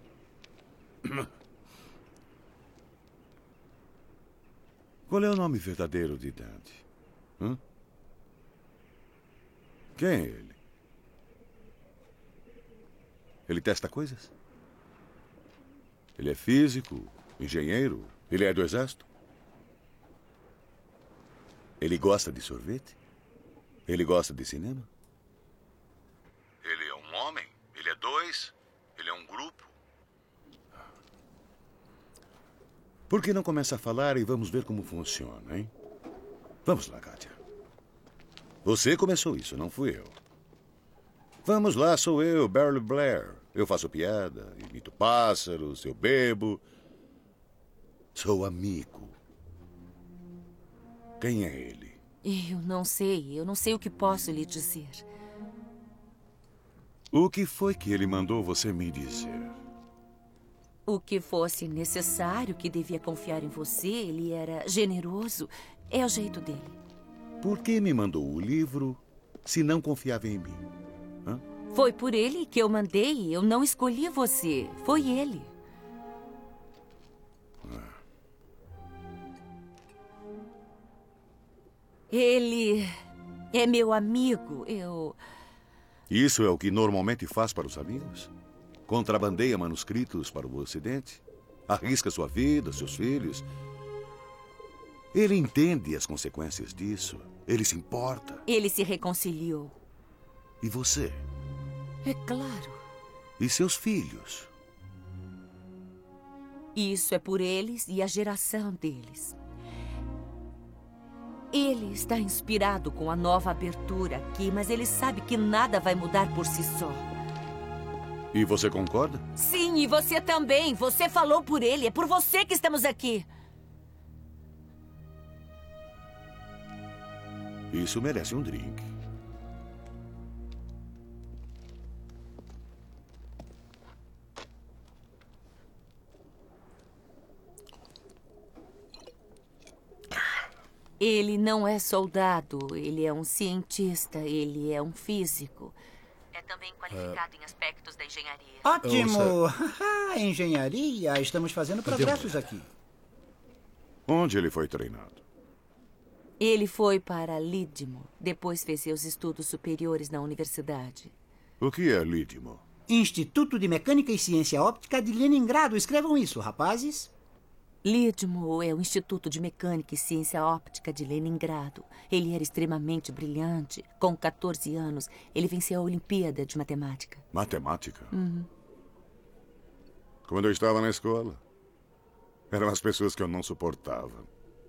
Qual é o nome verdadeiro de Dante? Quem é ele? Ele testa coisas? Ele é físico, engenheiro? Ele é do exército? Ele gosta de sorvete? Ele gosta de cinema? Ele é um homem? Ele é dois? Ele é um grupo? Por que não começa a falar e vamos ver como funciona, hein? Vamos lá, Katia. Você começou isso, não fui eu. Vamos lá, sou eu, Barley Blair. Eu faço piada, imito pássaros, eu bebo. Sou amigo. Quem é ele? Eu não sei o que posso lhe dizer. O que foi que ele mandou você me dizer? O que fosse necessário, que devia confiar em você, ele era generoso. É o jeito dele. Por que me mandou o livro se não confiava em mim? Foi por ele que eu mandei. Eu não escolhi você. Foi ele. Ele é meu amigo. Isso é o que normalmente faz para os amigos? Contrabandeia manuscritos para o Ocidente? Arrisca sua vida, seus filhos? Ele entende as consequências disso. Ele se importa. Ele se reconciliou. E você? É claro. E seus filhos? Isso é por eles e a geração deles. Ele está inspirado com a nova abertura aqui, mas ele sabe que nada vai mudar por si só. E você concorda? Sim, e você também. Você falou por ele. É por você que estamos aqui. Isso merece um drink. Ele não é soldado, ele é um cientista, ele é um físico. É também qualificado em aspectos da engenharia. Ótimo! Engenharia, estamos fazendo progressos aqui. Onde ele foi treinado? Ele foi para Lidmo, depois fez seus estudos superiores na universidade. O que é Lidmo? Instituto de Mecânica e Ciência Óptica de Leningrado. Escrevam isso, rapazes. Lidmo é o Instituto de Mecânica e Ciência Óptica de Leningrado. Ele era extremamente brilhante. Com 14 anos, ele venceu a Olimpíada de Matemática. Matemática? Uhum. Quando eu estava na escola, eram as pessoas que eu não suportava.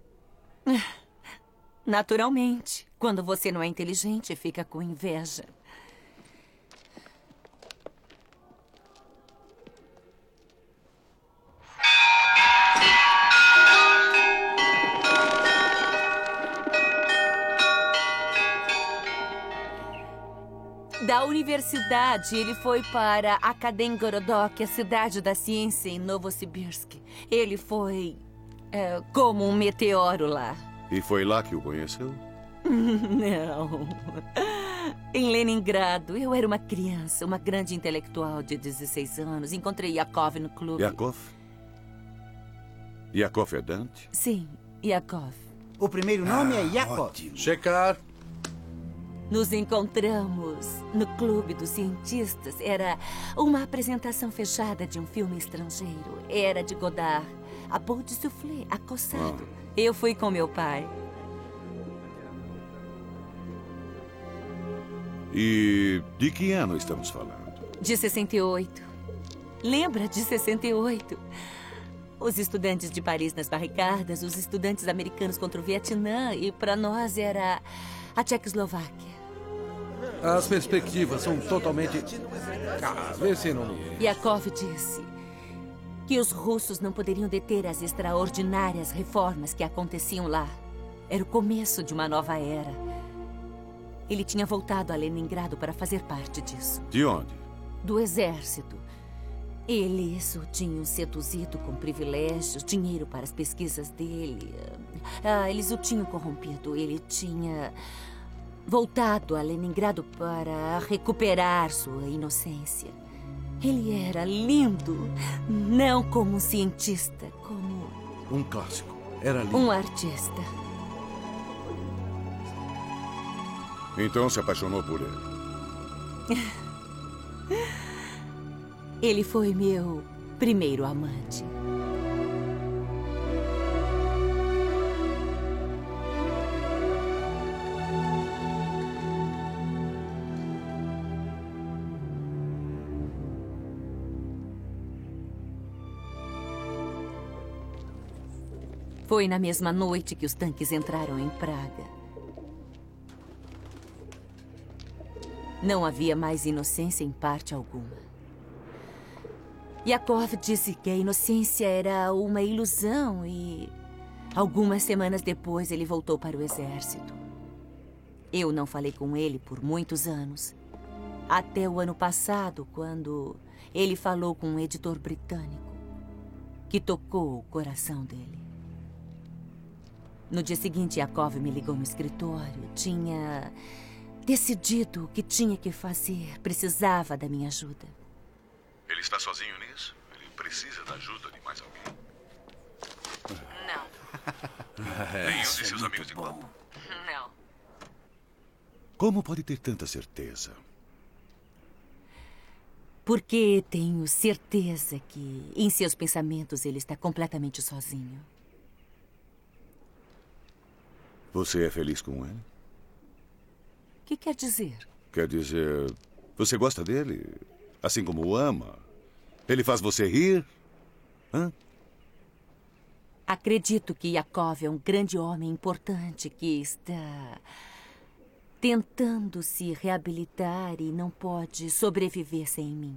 Naturalmente. Quando você não é inteligente, fica com inveja. Da universidade, ele foi para Akademgorodok, a cidade da ciência em Novosibirsk. Ele foi como um meteoro lá. E foi lá que o conheceu? Não. Em Leningrado, eu era uma criança, uma grande intelectual de 16 anos. Encontrei Yakov no clube. Yakov? Yakov é Dante? Sim, Yakov. O primeiro nome é Yakov. Ótimo. Checar. Nos encontramos no Clube dos Cientistas. Era uma apresentação fechada de um filme estrangeiro. Era de Godard. A Boule de Soufflé, acossado. Eu fui com meu pai. E de que ano estamos falando? De 68. Lembra de 68? Os estudantes de Paris nas barricadas, os estudantes americanos contra o Vietnã, e para nós era a Tchecoslováquia. As perspectivas são totalmente... vê se não... Yakov disse que os russos não poderiam deter as extraordinárias reformas que aconteciam lá. Era o começo de uma nova era. Ele tinha voltado a Leningrado para fazer parte disso. De onde? Do exército. Eles o tinham seduzido com privilégios, dinheiro para as pesquisas dele. Eles o tinham corrompido. Ele tinha voltado a Leningrado para recuperar sua inocência. Ele era lindo, não como um cientista, como... Um clássico. Era lindo. Um artista. Então se apaixonou por ele. Ele foi meu primeiro amante. Foi na mesma noite que os tanques entraram em Praga. Não havia mais inocência em parte alguma. Yakov disse que a inocência era uma ilusão e... algumas semanas depois ele voltou para o exército. Eu não falei com ele por muitos anos. Até o ano passado, quando ele falou com um editor britânico que tocou o coração dele. No dia seguinte, Yakov me ligou no escritório. Tinha decidido o que tinha que fazer. Precisava da minha ajuda. Ele está sozinho nisso? Ele precisa da ajuda de mais alguém? Não. Nenhum de seus amigos de grupo? Não. Como pode ter tanta certeza? Porque tenho certeza que em seus pensamentos ele está completamente sozinho. Você é feliz com ele? O que quer dizer? Quer dizer, você gosta dele? Assim como o ama? Ele faz você rir? Hã? Acredito que Yakov é um grande homem importante que está tentando se reabilitar e não pode sobreviver sem mim.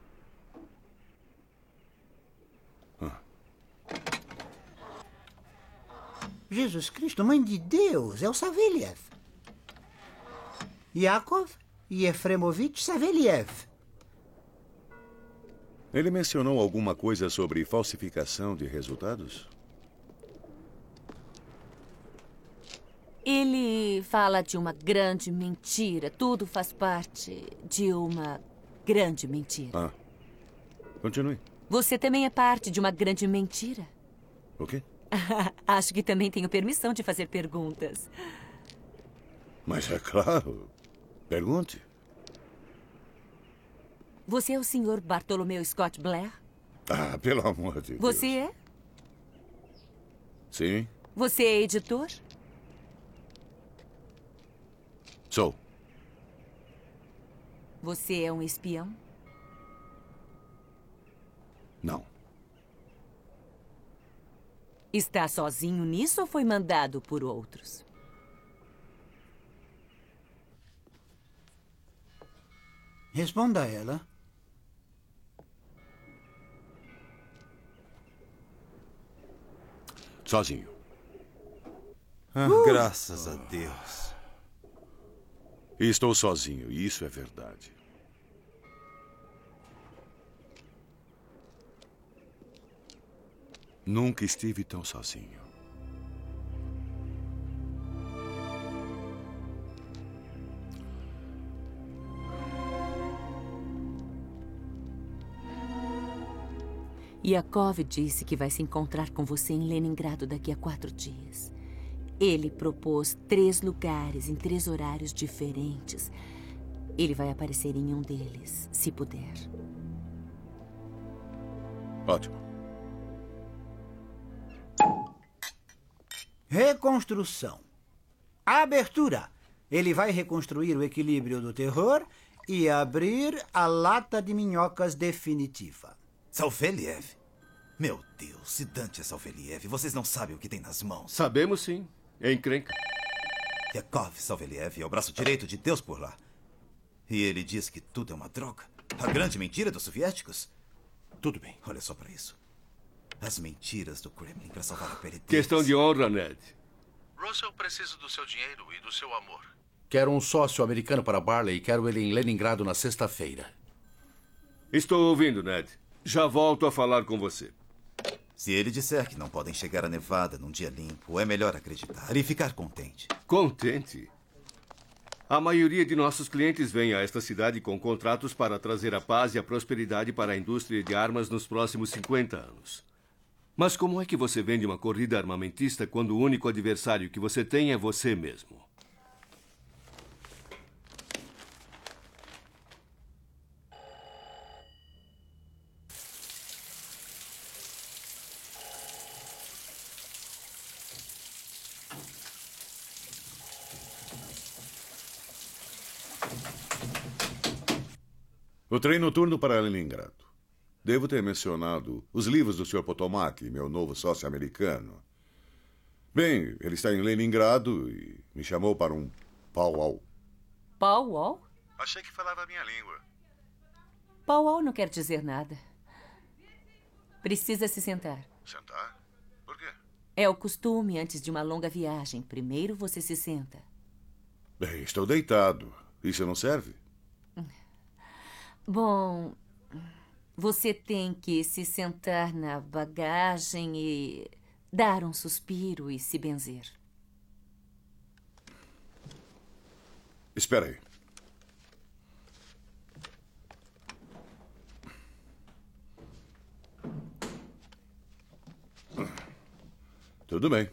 Jesus Cristo, mãe de Deus, é o Saveliev. Yakov Yefremovich Saveliev. Ele mencionou alguma coisa sobre falsificação de resultados? Ele fala de uma grande mentira. Tudo faz parte de uma grande mentira. Continue. Você também é parte de uma grande mentira. O quê? Acho que também tenho permissão de fazer perguntas. Mas é claro. Pergunte. Você é o Sr. Bartolomeu Scott Blair? Pelo amor de Deus. Você é? Sim, Você é editor? sou. Você é um espião? Não. Está sozinho nisso ou foi mandado por outros? Responda a ela. Sozinho. Graças a Deus. Estou sozinho, e isso é verdade. Nunca estive tão sozinho. Yakov disse que vai se encontrar com você em Leningrado daqui a 4 dias. Ele propôs 3 lugares em 3 horários diferentes. Ele vai aparecer em um deles, se puder. Ótimo. Reconstrução. Abertura. Ele vai reconstruir o equilíbrio do terror e abrir a lata de minhocas definitiva. Saveliev? Meu Deus, se Dante é Saveliev, vocês não sabem o que tem nas mãos. Sabemos sim. É encrenca. Yakov Saveliev é o braço direito de Deus por lá. E ele diz que tudo é uma droga. A grande mentira dos soviéticos. Tudo bem. Olha só para isso. As mentiras do Kremlin para salvar a pele deles. Questão de honra, Ned. Russell precisa do seu dinheiro e do seu amor. Quero um sócio americano para Barley e quero ele em Leningrado na sexta-feira. Estou ouvindo, Ned. Já volto a falar com você. Se ele disser que não podem chegar a Nevada num dia limpo, é melhor acreditar e ficar contente. Contente? A maioria de nossos clientes vem a esta cidade com contratos para trazer a paz e a prosperidade para a indústria de armas nos próximos 50 anos. Mas como é que você vende uma corrida armamentista quando o único adversário que você tem é você mesmo? O trem noturno para Leningrado. Devo ter mencionado os livros do Sr. Potomac, meu novo sócio americano. Bem, ele está em Leningrado e me chamou para um pau-au. Pau-au? Achei que falava a minha língua. Pau-au não quer dizer nada. Precisa se sentar. Sentar? Por quê? É o costume antes de uma longa viagem. Primeiro você se senta. Bem, estou deitado. Isso não serve? Bom, você tem que se sentar na bagagem e dar um suspiro e se benzer. Espera aí. Tudo bem.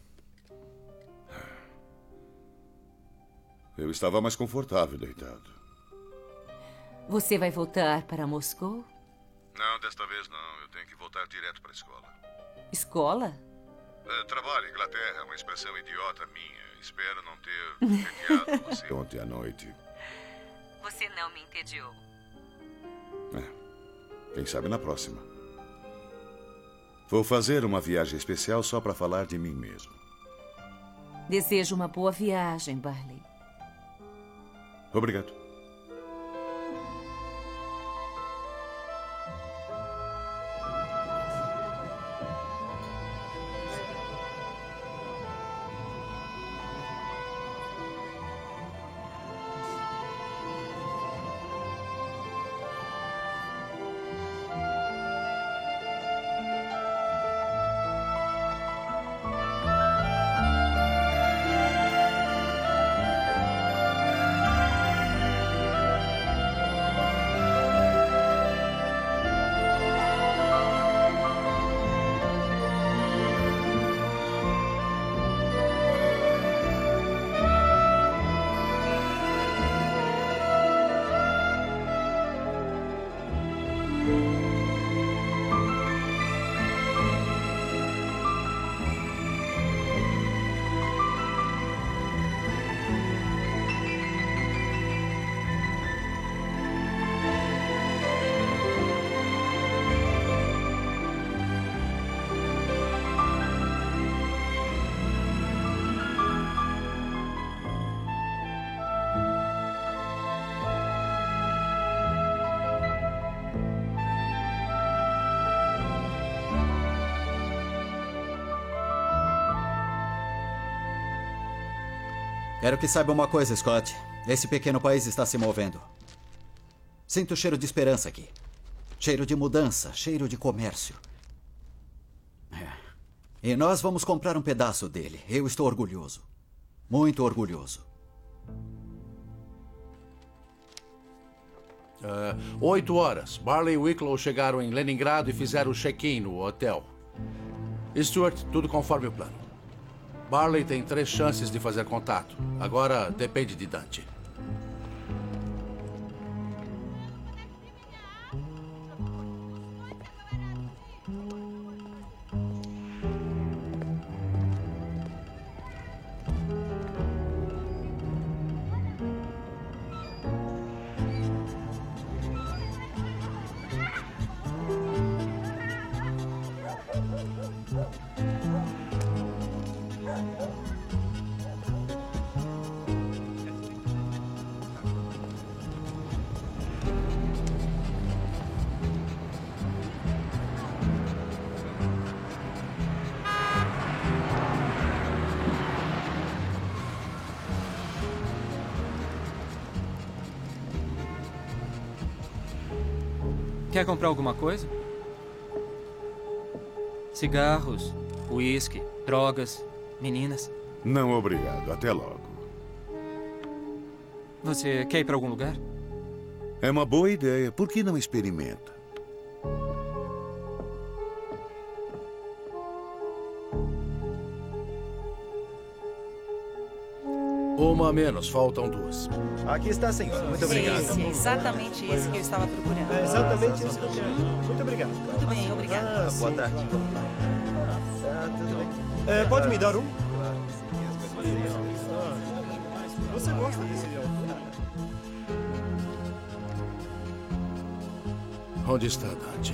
Eu estava mais confortável deitado. Você vai voltar para Moscou? Não, desta vez não. Eu tenho que voltar direto para a escola. Escola? Trabalho, Inglaterra, é uma expressão idiota minha. Espero não ter entediado você ontem à noite. Você não me entediou. Quem sabe na próxima. Vou fazer uma viagem especial só para falar de mim mesmo. Desejo uma boa viagem, Barley. Obrigado. Quero que saiba uma coisa, Scott. Esse pequeno país está se movendo. Sinto cheiro de esperança aqui. Cheiro de mudança, cheiro de comércio. E nós vamos comprar um pedaço dele. Eu estou orgulhoso. Muito orgulhoso. 8 horas. Barley e Wicklow chegaram em Leningrado e fizeram o check-in no hotel. Stuart, tudo conforme o plano. Barley tem 3 chances de fazer contato. Agora depende de Dante. Quer comprar alguma coisa? Cigarros, uísque, drogas, meninas? Não, obrigado. Até logo. Você quer ir para algum lugar? É uma boa ideia. Por que não experimenta? Uma a menos, faltam 2. Aqui está, senhor. Muito obrigado. Sim, exatamente esse que eu estava procurando. É exatamente isso que eu quero. Muito obrigado. Tudo bem, obrigado. Boa tarde. Tudo bem. Pode me dar um? Você gosta desse autor? Onde está Dante?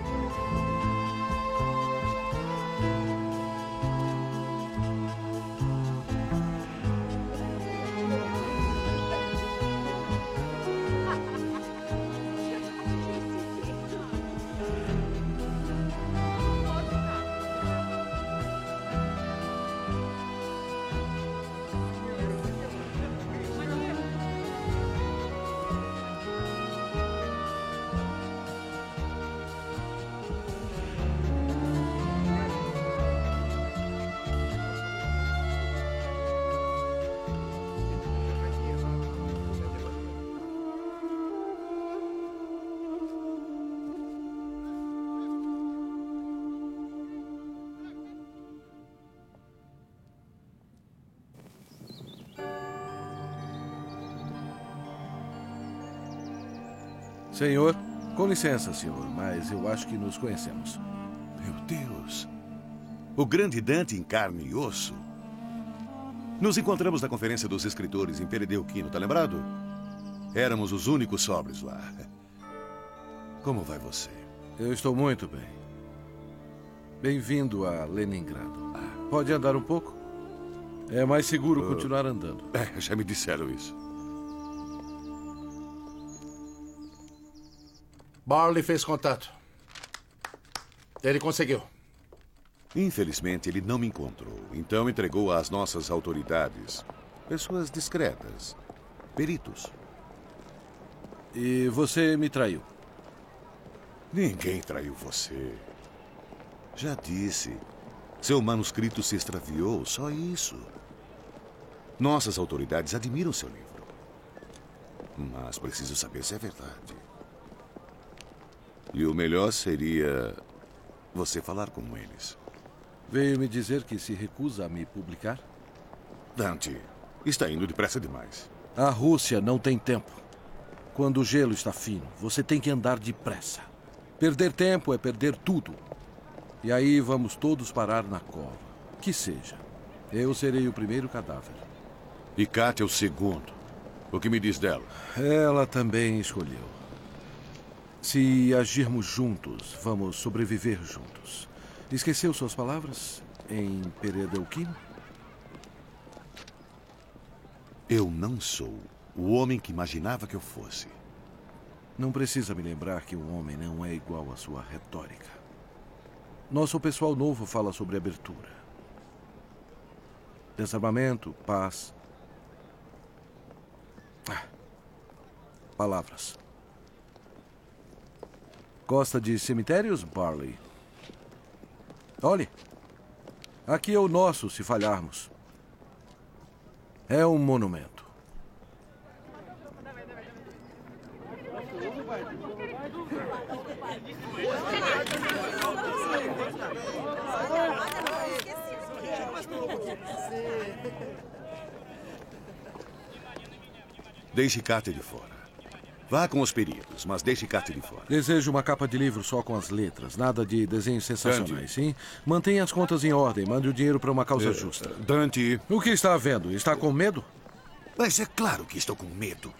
Senhor, com licença, senhor, mas eu acho que nos conhecemos. Meu Deus! O grande Dante em carne e osso. Nos encontramos na conferência dos escritores em Peredelquino, tá lembrado? Éramos os únicos sóbrios lá. Como vai você? Eu estou muito bem. Bem-vindo a Leningrado. Pode andar um pouco? É mais seguro continuar andando. Já me disseram isso. Barley fez contato. Ele conseguiu. Infelizmente, ele não me encontrou. Então entregou às nossas autoridades. Pessoas discretas. Peritos. E você me traiu? Ninguém traiu você. Já disse. Seu manuscrito se extraviou, só isso. Nossas autoridades admiram seu livro. Mas preciso saber se é verdade. E o melhor seria você falar com eles. Veio me dizer que se recusa a me publicar? Dante, está indo depressa demais. A Rússia não tem tempo. Quando o gelo está fino, você tem que andar depressa. Perder tempo é perder tudo. E aí vamos todos parar na cova. Que seja. Eu serei o primeiro cadáver. E Kátia é o segundo. O que me diz dela? Ela também escolheu. Se agirmos juntos, vamos sobreviver juntos. Esqueceu suas palavras em Peredelquim? Eu não sou o homem que imaginava que eu fosse. Não precisa me lembrar que um homem não é igual à sua retórica. Nosso pessoal novo fala sobre abertura. Desarmamento, paz. Palavras. Gosta de cemitérios, Barley? Olhe. Aqui é o nosso, se falharmos. É um monumento. Deixe Kátia de fora. Vá com os peritos, mas deixe Kátia de fora. Desejo uma capa de livro só com as letras. Nada de desenhos sensacionais, sim? Mantenha as contas em ordem. Mande o dinheiro para uma causa justa. Dante... O que está vendo? Está com medo? Mas é claro que estou com medo.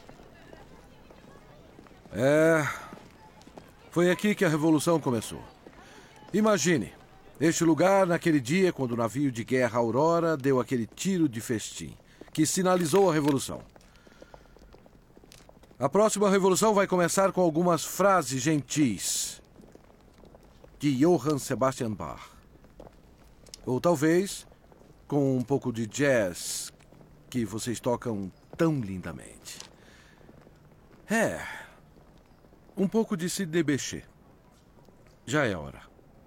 Foi aqui que a Revolução começou. Imagine, este lugar naquele dia quando o navio de guerra Aurora deu aquele tiro de festim, que sinalizou a Revolução. A próxima revolução vai começar com algumas frases gentis de Johann Sebastian Bach. Ou talvez com um pouco de jazz que vocês tocam tão lindamente. Um pouco de Sidney Bechet. Já é hora.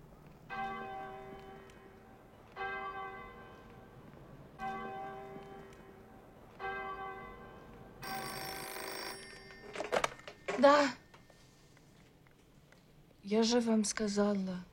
Да. Я же вам сказала.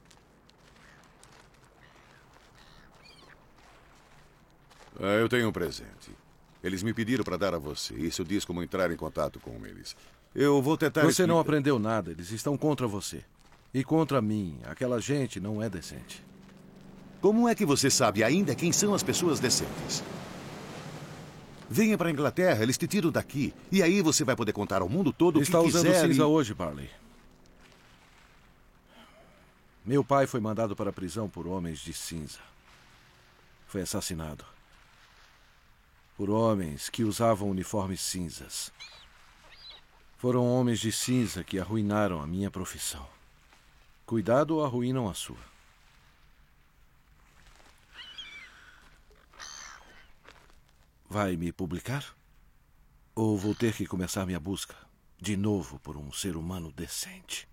Eu tenho um presente. Eles me pediram para dar a você. Isso diz como entrar em contato com eles. Eu vou tentar... Você não aprendeu nada. Eles estão contra você. E contra mim. Aquela gente não é decente. Como é que você sabe ainda quem são as pessoas decentes? Venha para a Inglaterra, eles te tiram daqui. E aí você vai poder contar ao mundo todo o que quiser. Está usando cinza hoje, Barley. Meu pai foi mandado para a prisão por homens de cinza. Foi assassinado. Por homens que usavam uniformes cinzas. Foram homens de cinza que arruinaram a minha profissão. Cuidado ou arruinam a sua. Vai me publicar? Ou vou ter que começar minha busca de novo por um ser humano decente?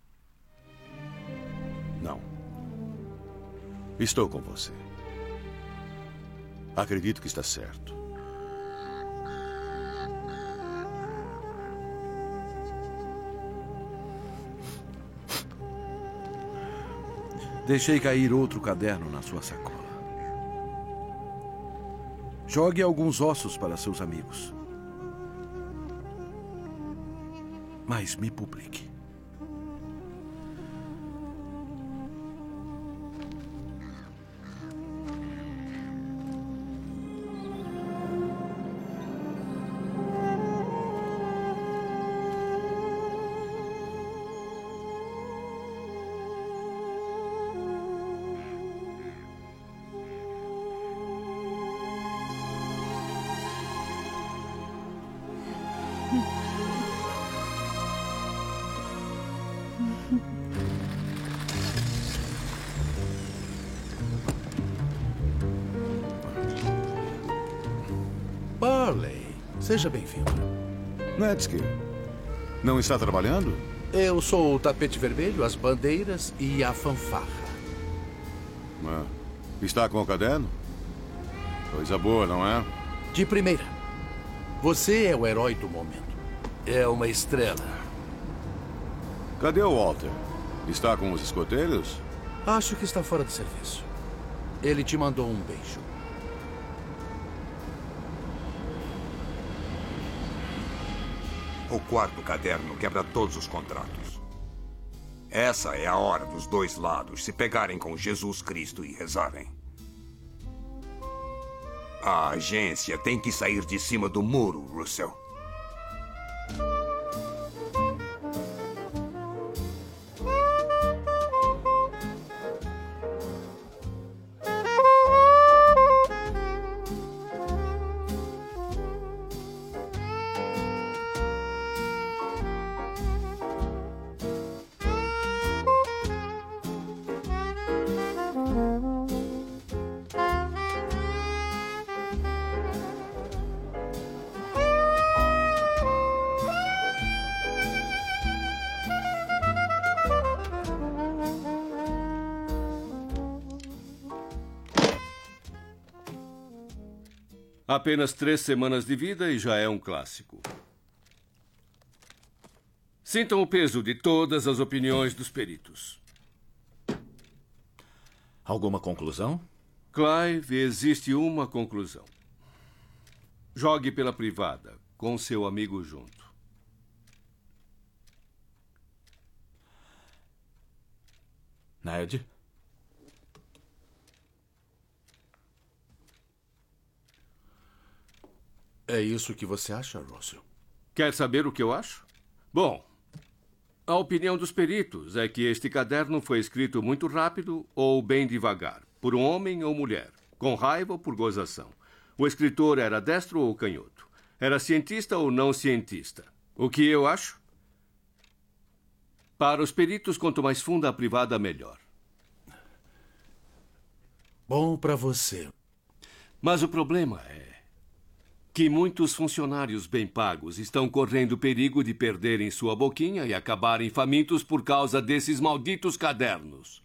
Não. Estou com você. Acredito que está certo. Deixei cair outro caderno na sua sacola. Jogue alguns ossos para seus amigos. Mas me publique. Barley, seja bem-vindo. Netsky, não está trabalhando? Eu sou o tapete vermelho, as bandeiras e a fanfarra. Está com o caderno? Coisa boa, não é? De primeira. Você é o herói do momento. É uma estrela. Cadê o Walter? Está com os escoteiros? Acho que está fora de serviço. Ele te mandou um beijo. O quarto caderno quebra todos os contratos. Essa é a hora dos dois lados se pegarem com Jesus Cristo e rezarem. A agência tem que sair de cima do muro, Russell. Apenas 3 semanas de vida e já é um clássico. Sintam o peso de todas as opiniões dos peritos. Alguma conclusão? Clive, existe uma conclusão. Jogue pela privada, com seu amigo junto. Ned? É isso que você acha, Russell? Quer saber o que eu acho? Bom, a opinião dos peritos é que este caderno foi escrito muito rápido ou bem devagar, por um homem ou mulher, com raiva ou por gozação. O escritor era destro ou canhoto? Era cientista ou não cientista? O que eu acho? Para os peritos, quanto mais funda a privada, melhor. Bom para você. Mas o problema é que muitos funcionários bem pagos estão correndo perigo de perderem sua boquinha e acabarem famintos por causa desses malditos cadernos.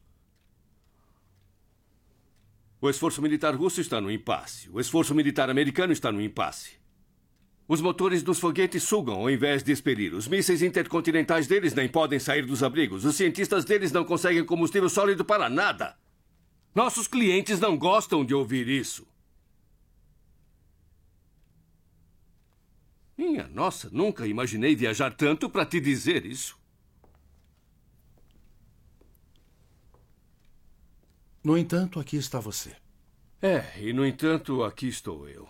O esforço militar russo está no impasse. O esforço militar americano está no impasse. Os motores dos foguetes sugam ao invés de expelir. Os mísseis intercontinentais deles nem podem sair dos abrigos. Os cientistas deles não conseguem combustível sólido para nada. Nossos clientes não gostam de ouvir isso. Minha nossa, nunca imaginei viajar tanto para te dizer isso. No entanto, aqui está você. E no entanto, aqui estou eu.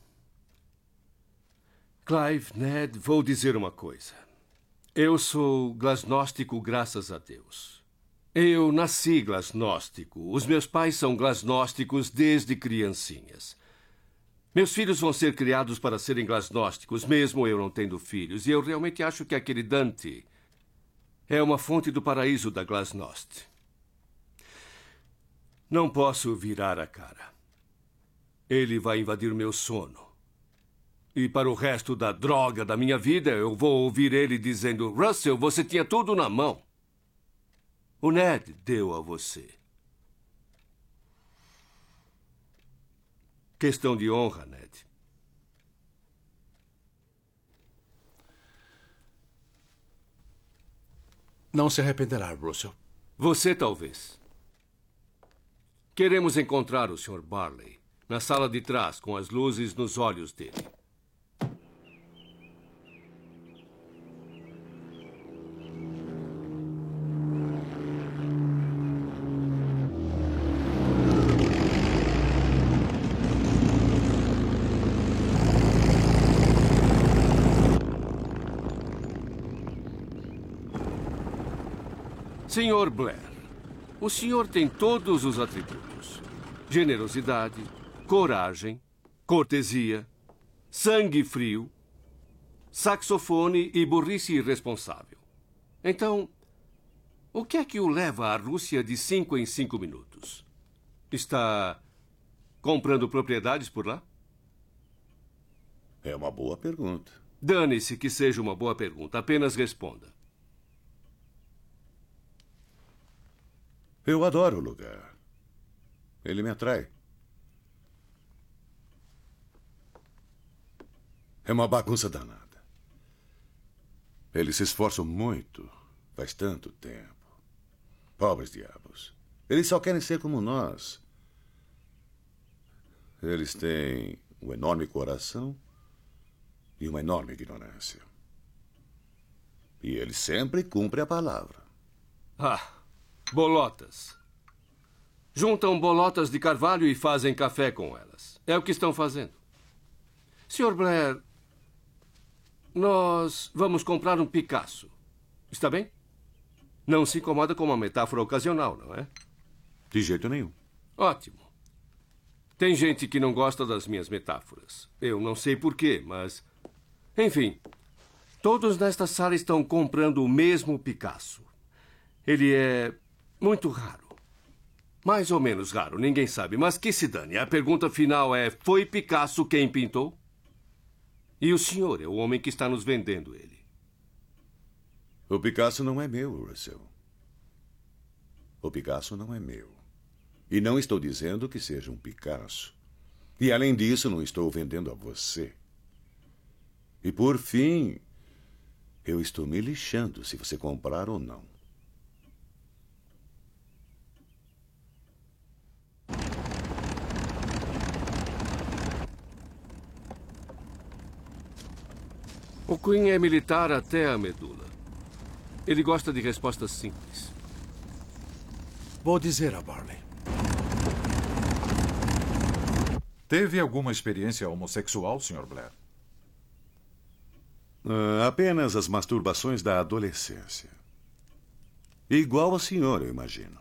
Clive, Ned, vou dizer uma coisa. Eu sou glasnóstico, graças a Deus. Eu nasci glasnóstico. Os meus pais são glasnósticos desde criancinhas. Meus filhos vão ser criados para serem glasnósticos, mesmo eu não tendo filhos. E eu realmente acho que aquele Dante é uma fonte do paraíso da glasnost. Não posso virar a cara. Ele vai invadir meu sono. E para o resto da droga da minha vida, eu vou ouvir ele dizendo: Russell, você tinha tudo na mão. O Ned deu a você. Questão de honra, Ned. Não se arrependerá, Russell. Você talvez. Queremos encontrar o Sr. Barley na sala de trás, com as luzes nos olhos dele. Sr. Blair, o senhor tem todos os atributos: generosidade, coragem, cortesia, sangue frio, saxofone e burrice irresponsável. Então, o que é que o leva à Rússia de 5 em 5 minutos? Está comprando propriedades por lá? É uma boa pergunta. Dane-se que seja uma boa pergunta. Apenas responda. Eu adoro o lugar. Ele me atrai. É uma bagunça danada. Eles se esforçam muito. Faz tanto tempo. Pobres diabos. Eles só querem ser como nós. Eles têm um enorme coração e uma enorme ignorância. E eles sempre cumprem a palavra. Ah, bolotas. Juntam bolotas de carvalho e fazem café com elas. É o que estão fazendo. Sr. Blair, nós vamos comprar um Picasso. Está bem? Não se incomoda com uma metáfora ocasional, não é? De jeito nenhum. Ótimo. Tem gente que não gosta das minhas metáforas. Eu não sei porquê, mas... Enfim, todos nesta sala estão comprando o mesmo Picasso. Ele é muito raro. Mais ou menos raro, ninguém sabe. Mas que se dane. A pergunta final é, foi Picasso quem pintou? E o senhor é o homem que está nos vendendo ele. O Picasso não é meu, Russell. O Picasso não é meu. E não estou dizendo que seja um Picasso. E, além disso, não estou vendendo a você. E, por fim, eu estou me lixando se você comprar ou não. O Queen é militar até a medula. Ele gosta de respostas simples. Vou dizer a Barley. Teve alguma experiência homossexual, Sr. Blair? Apenas as masturbações da adolescência. Igual ao senhor, eu imagino.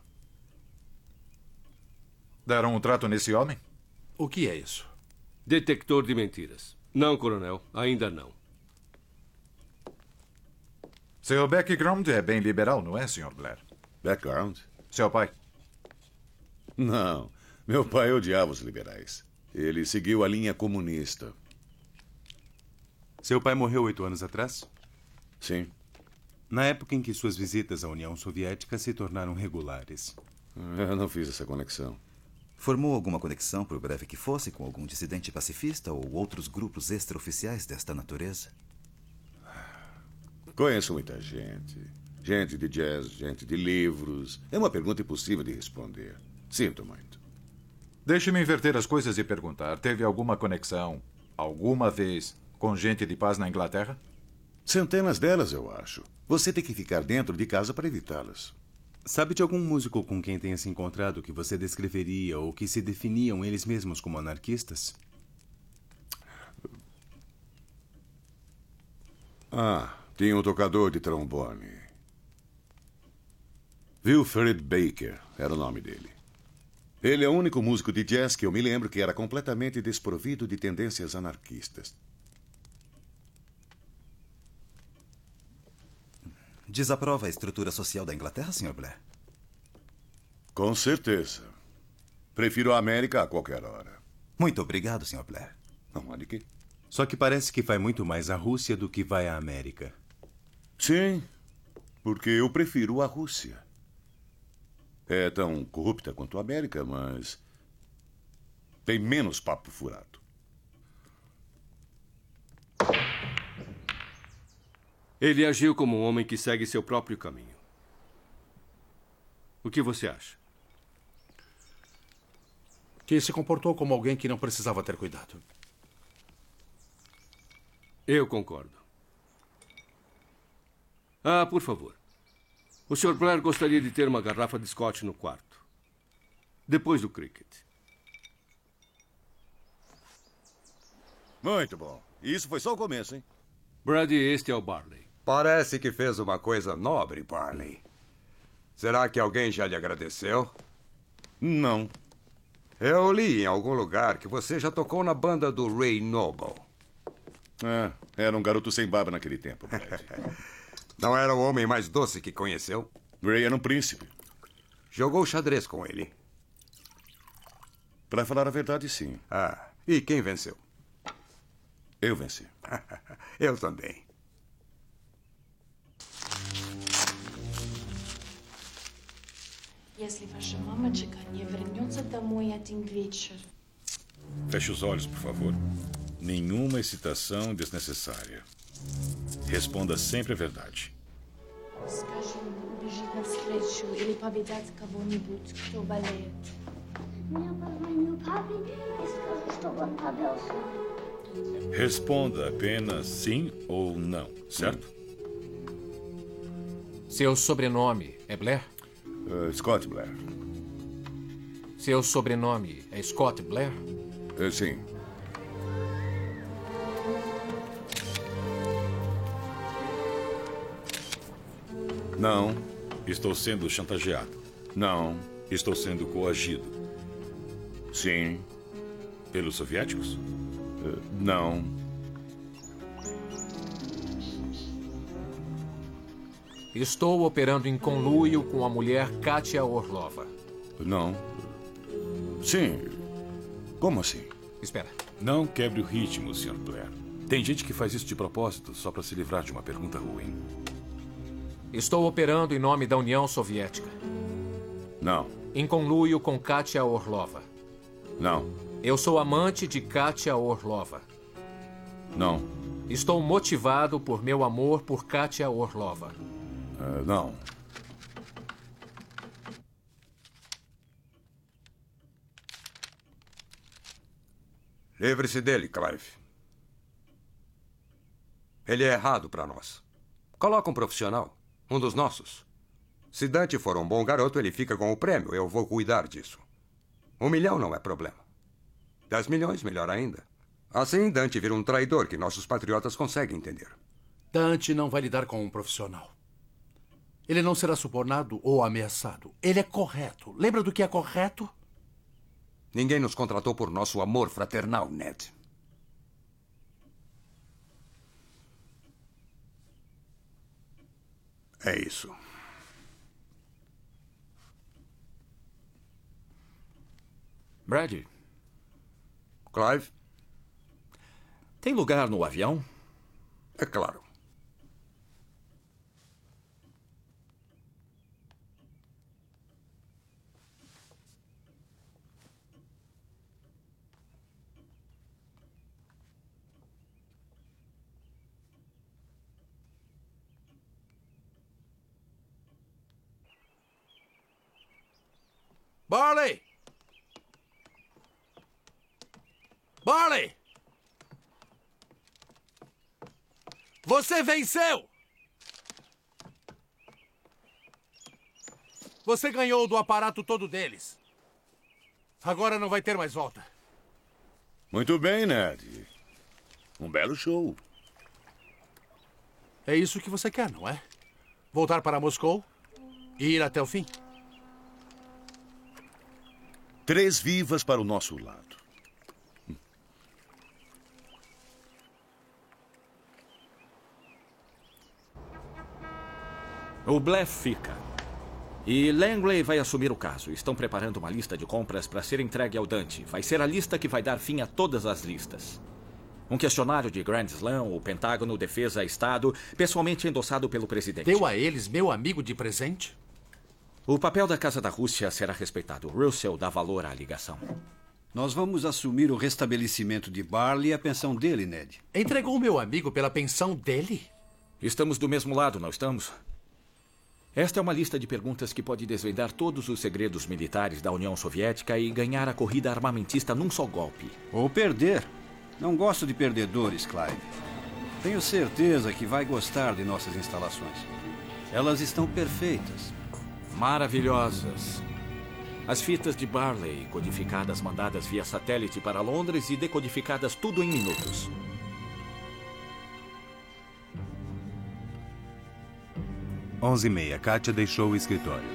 Deram um trato nesse homem? O que é isso? Detector de mentiras. Não, coronel. Ainda não. Seu background é bem liberal, não é, Sr. Blair? Background? Seu pai? Não. Meu pai odiava os liberais. Ele seguiu a linha comunista. Seu pai morreu 8 anos atrás? Sim. Na época em que suas visitas à União Soviética se tornaram regulares. Eu não fiz essa conexão. Formou alguma conexão, por breve que fosse, com algum dissidente pacifista ou outros grupos extraoficiais desta natureza? Conheço muita gente. Gente de jazz, gente de livros. É uma pergunta impossível de responder. Sinto muito. Deixe-me inverter as coisas e perguntar. Teve alguma conexão, alguma vez, com gente de paz na Inglaterra? Centenas delas, eu acho. Você tem que ficar dentro de casa para evitá-las. Sabe de algum músico com quem tenha se encontrado que você descreveria ou que se definiam eles mesmos como anarquistas? Tinha um tocador de trombone. Wilfred Baker era o nome dele. Ele é o único músico de jazz que eu me lembro que era completamente desprovido de tendências anarquistas. Desaprova a estrutura social da Inglaterra, Sr. Blair? Com certeza. Prefiro a América a qualquer hora. Muito obrigado, Sr. Blair. Não há de quê. Só que parece que vai muito mais à Rússia do que vai à América. Sim, porque eu prefiro a Rússia. É tão corrupta quanto a América, mas tem menos papo furado. Ele agiu como um homem que segue seu próprio caminho. O que você acha? Que se comportou como alguém que não precisava ter cuidado. Eu concordo. Por favor. O Sr. Blair gostaria de ter uma garrafa de Scotch no quarto. Depois do cricket. Muito bom. Isso foi só o começo, hein? Brady, este é o Barley. Parece que fez uma coisa nobre, Barley. Será que alguém já lhe agradeceu? Não. Eu li em algum lugar que você já tocou na banda do Ray Noble. Era um garoto sem barba naquele tempo, Brad. Não era o homem mais doce que conheceu? Ray era um príncipe. Jogou xadrez com ele? Para falar a verdade, sim. E quem venceu? Eu venci. Eu também. Если ваша мамочка не вернется домой один вечер. Feche os olhos, por favor. Nenhuma excitação desnecessária. Responda sempre a verdade. Скажем, убежит навстречу или повидать кого-нибудь, кто болеет. Я позвоню папе и скажу, чтобы он побился. Responda apenas sim ou não, certo? Seu sobrenome é Blair? Scott Blair. Seu sobrenome é Scott Blair? Sim. Não. Estou sendo chantageado. Não. Estou sendo coagido. Sim. Pelos soviéticos? Não. Estou operando em conluio com a mulher Katia Orlova. Não. Sim. Como assim? Espera. Não quebre o ritmo, Sr. Blair. Tem gente que faz isso de propósito só para se livrar de uma pergunta ruim. Estou operando em nome da União Soviética. Não. Em conluio com Katia Orlova. Não. Eu sou amante de Katia Orlova. Não. Estou motivado por meu amor por Katia Orlova. Não. Livre-se dele, Clive. Ele é errado para nós. Coloca um profissional, um dos nossos. Se Dante for um bom garoto, ele fica com o prêmio. Eu vou cuidar disso. 1 milhão não é problema. 10 milhões, melhor ainda. Assim, Dante vira um traidor que nossos patriotas conseguem entender. Dante não vai lidar com um profissional. Ele não será subornado ou ameaçado. Ele é correto. Lembra do que é correto? Ninguém nos contratou por nosso amor fraternal, Ned. É isso. Brad. Clive? Tem lugar no avião? É claro. Barley! Barley! Você venceu! Você ganhou do aparato todo deles. Agora não vai ter mais volta. Muito bem, Ned. Um belo show. É isso que você quer, não é? Voltar para Moscou e ir até o fim? 3 vivas para o nosso lado. O Blair fica. E Langley vai assumir o caso. Estão preparando uma lista de compras para ser entregue ao Dante. Vai ser a lista que vai dar fim a todas as listas. Um questionário de Grand Slam, o Pentágono, Defesa, Estado, pessoalmente endossado pelo presidente. Deu a eles meu amigo de presente? O papel da Casa da Rússia será respeitado. Russell dá valor à ligação. Nós vamos assumir o restabelecimento de Barley e a pensão dele, Ned. Entregou meu amigo pela pensão dele? Estamos do mesmo lado, não estamos? Esta é uma lista de perguntas que pode desvendar todos os segredos militares da União Soviética e ganhar a corrida armamentista num só golpe. Ou perder. Não gosto de perdedores, Clive. Tenho certeza que vai gostar de nossas instalações. Elas estão perfeitas. Maravilhosas. As fitas de Barley, codificadas, mandadas via satélite para Londres e decodificadas tudo em minutos. Onze e meia. Katia deixou o escritório.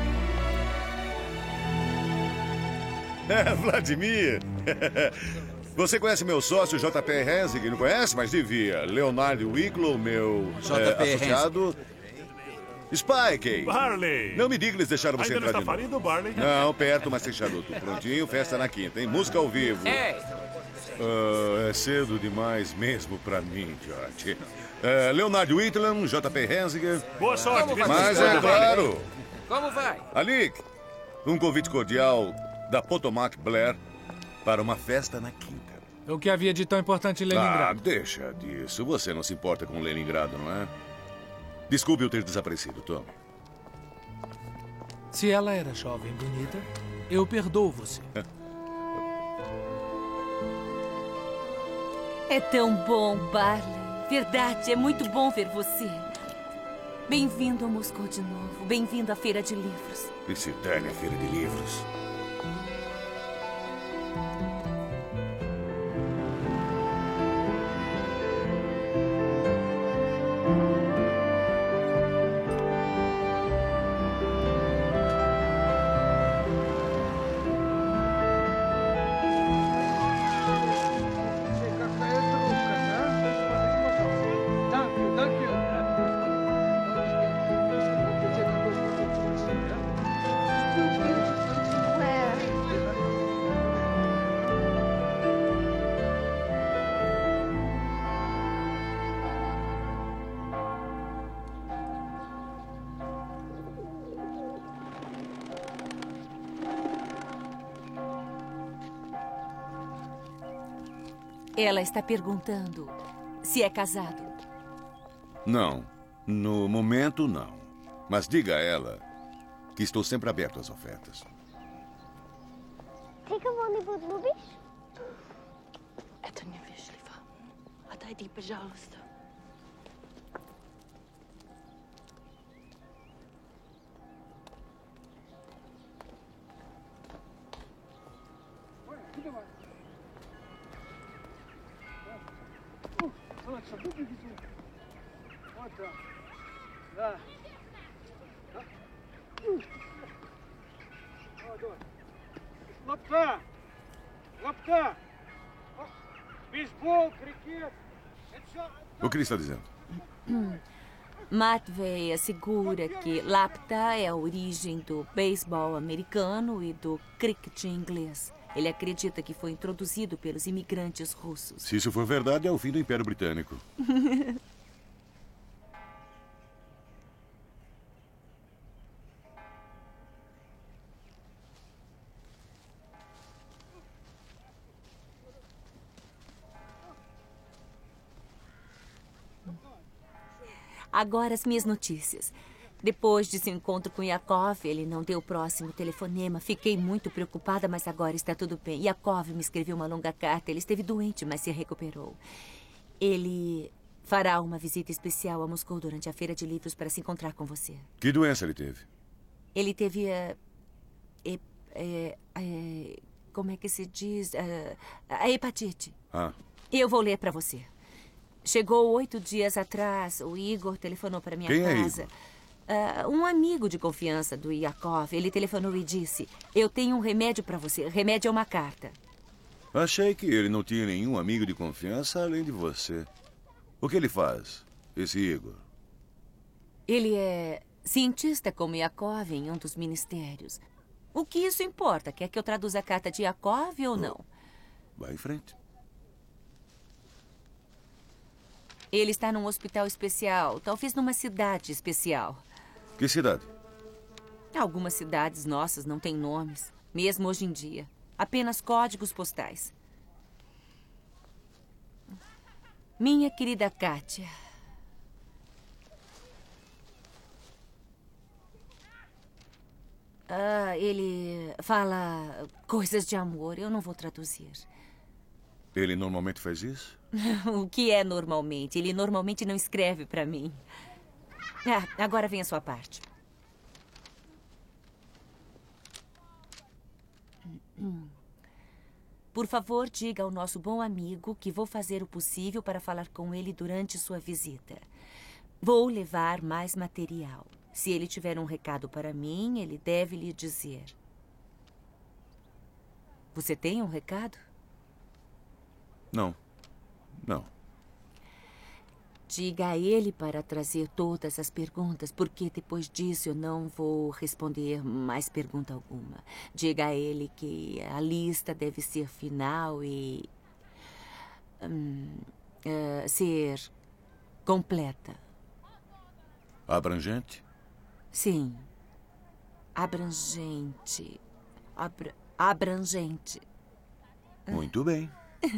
Vladimir! Você conhece meu sócio, JP Hensing? Não conhece, mas devia. Leonardo Wicklow, meu JP associado. Spike! Barley! Não me diga que eles deixaram você Ainda não entrar está de novo. falido, Barley? Não, perto, mas sem charuto. Prontinho, festa na quinta, hein? Música ao vivo. Ei! É cedo demais mesmo pra mim, George. Leonardo Whitlam, JP Hensinger. Boa sorte, Mas é claro. Como vai? Alik, um convite cordial da Potomac Blair para uma festa na quinta. O que havia de tão importante em Leningrado? Deixa disso. Você não se importa com Leningrado, não é? Desculpe eu ter desaparecido, Tom. Se ela era jovem e bonita, eu perdoo você. É tão bom, Barley. Verdade, é muito bom ver você. Bem-vindo a Moscou de novo. Bem-vindo à Feira de Livros. E se dane a Feira de Livros. Ela está perguntando se é casado. Não. No momento, não. Mas diga a ela que estou sempre aberto às ofertas. Fica bom, не любишь? Это невежливо. Отойди, пожалуйста. Лапта! Лапта! Бейсбол, крикет! O que ele está dizendo? Matvey assegura que Lapta é a origem do beisebol americano e do cricket inglês. Ele acredita que foi introduzido pelos imigrantes russos. Se isso for verdade, é o fim do Império Britânico. Agora as minhas notícias. Depois de seu encontro com Yakov, ele não deu o próximo telefonema. Fiquei muito preocupada, mas agora está tudo bem. Yakov me escreveu uma longa carta. Ele esteve doente, mas se recuperou. Ele fará uma visita especial a Moscou durante a Feira de Livros para se encontrar com você. Que doença ele teve? Ele teve como é que se diz? A hepatite. Ah. Eu vou ler para você. Chegou 8 dias atrás. O Igor telefonou para minha casa. É Igor? Um amigo de confiança do Yakov. Ele telefonou e disse: eu tenho um remédio para você. Remédio é uma carta. Achei que ele não tinha nenhum amigo de confiança além de você. O que ele faz, esse Igor? Ele é cientista como Yakov em um dos ministérios. O que isso importa? Quer que eu traduza a carta de Yakov ou não? Vai em frente. Ele está num hospital especial, talvez numa cidade especial. Que cidade? Algumas cidades nossas não têm nomes, mesmo hoje em dia. Apenas códigos postais. Minha querida Kátia. Ele fala coisas de amor. Eu não vou traduzir. Ele normalmente faz isso? O que é normalmente? Ele normalmente não escreve para mim. Agora vem a sua parte. Por favor, diga ao nosso bom amigo que vou fazer o possível para falar com ele durante sua visita. Vou levar mais material. Se ele tiver um recado para mim, ele deve lhe dizer. Você tem um recado? Não. Não. Diga a ele para trazer todas as perguntas, porque depois disso eu não vou responder mais pergunta alguma. Diga a ele que a lista deve ser final e ser completa. Abrangente? Sim. Abrangente. Abrangente. Muito bem.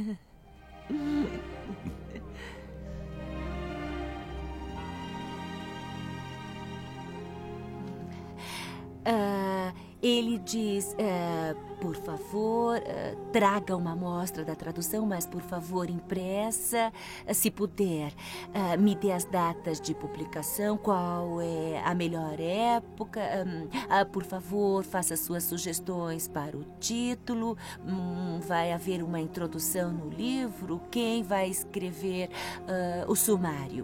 Ele diz, por favor, traga uma amostra da tradução, mas por favor impressa. Se puder, me dê as datas de publicação, qual é a melhor época. Por favor, faça suas sugestões para o título. Vai haver uma introdução no livro. Quem vai escrever o sumário?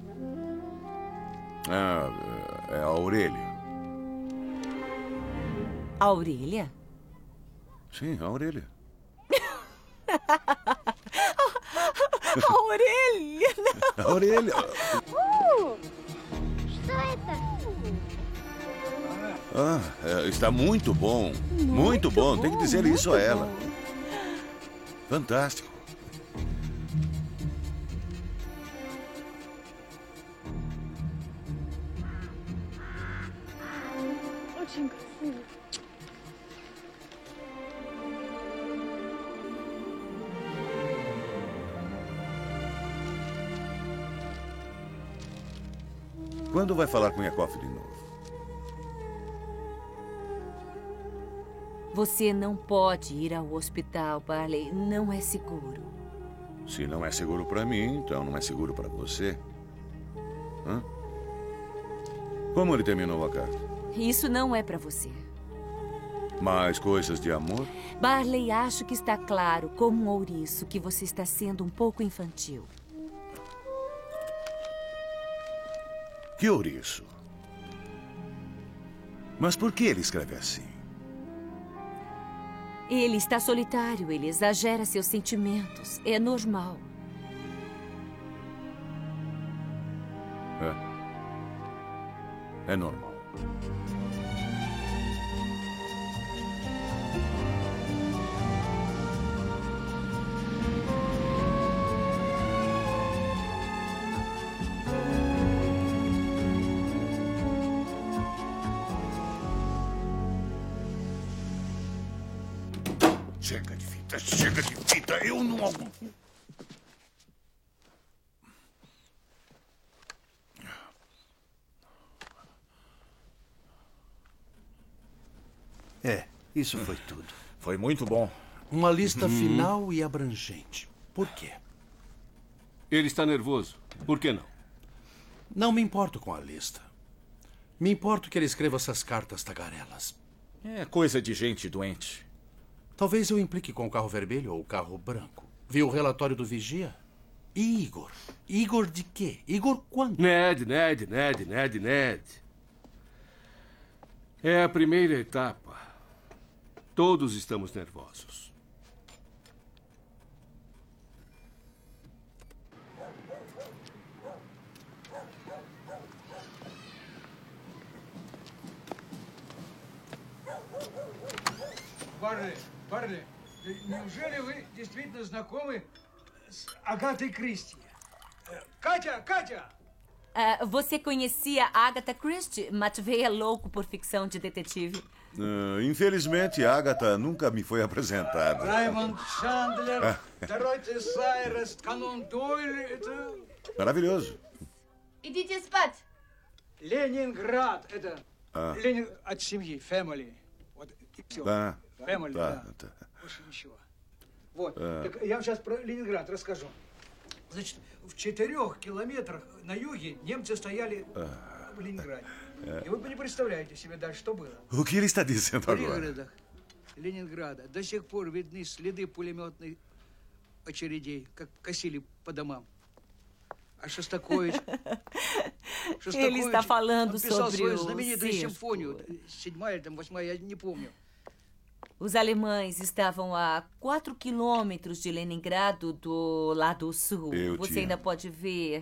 É a Aurélia. A Aurélia? Sim, a Aurélia. A Aurélia! A Aurélia. Está muito bom. Muito bom. Tem que dizer isso a ela. Fantástico. Очень красиво. Quando vai falar com Yakov de novo? Você não pode ir ao hospital, Barley. Não é seguro. Se não é seguro para mim, então não é seguro para você. Hã? Como ele terminou a carta? Isso não é para você. Mais coisas de amor? Barley, acho que está claro, como um ouriço, que você está sendo um pouco infantil. Que ouriço? Mas por que ele escreve assim? Ele está solitário, ele exagera seus sentimentos. É normal. É normal. Chega de fita, eu não... Isso foi tudo. Foi muito bom. Uma lista final e abrangente. Por quê? Ele está nervoso. Por que não? Não me importo com a lista. Me importo que ele escreva essas cartas tagarelas. É coisa de gente doente. Talvez eu implique com o carro vermelho ou o carro branco. Viu o relatório do vigia? E Igor? Igor de quê? Igor quando? Ned. É a primeira etapa. Todos estamos nervosos. Барли, неужели вы действительно знакомы с Агатой Кристи? Катя! Você conhecia Agatha Christie? Matvei é louco por ficção de detetive. Infelizmente, Agatha nunca me foi apresentada. Raymond Chandler, Dorothy Sayers, Conan Doyle, Maravilhoso. Идите спать. Ленинград, это... Ленин от семьи, family. Вот, и все. Family, да. Больше ничего. Вот. Так я вам сейчас про Ленинград расскажу. Значит, в 4 километрах на юге немцы стояли в Ленинграде. И вы бы не представляете себе дальше, что было. O que ele está dizendo В agora? пригородах Ленинграда до сих пор видны следы пулеметных очередей, как косили по домам. А Шостакович... Ele está falando написал sobre свою o знаменитую circo. симфонию. 7-я или 8-я, я не помню. Os alemães estavam a 4 quilômetros de Leningrado do lado sul. Você ainda pode ver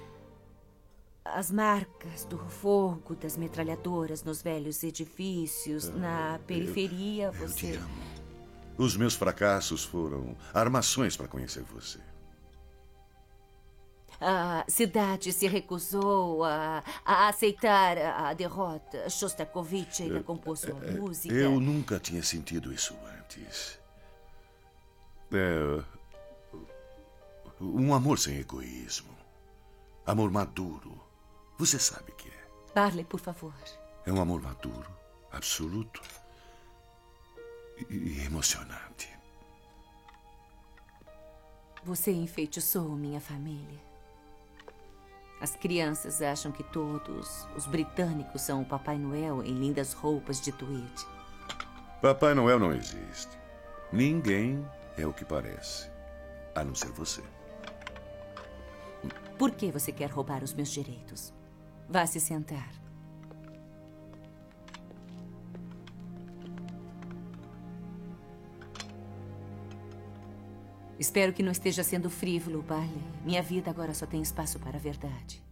as marcas do fogo das metralhadoras nos velhos edifícios. Na periferia, você... Eu te amo. Os meus fracassos foram armações para conhecer você. A cidade se recusou a aceitar a derrota. Shostakovich ainda compôs sua música. Eu nunca tinha sentido isso antes. É um amor sem egoísmo. Amor maduro. Você sabe que é. Barley, por favor. É um amor maduro, absoluto e emocionante. Você enfeitiçou minha família. As crianças acham que todos os britânicos são o Papai Noel em lindas roupas de tweed. Papai Noel não existe. Ninguém é o que parece, a não ser você. Por que você quer roubar os meus direitos? Vá se sentar. Espero que não esteja sendo frívolo, Barley. Minha vida agora só tem espaço para a verdade.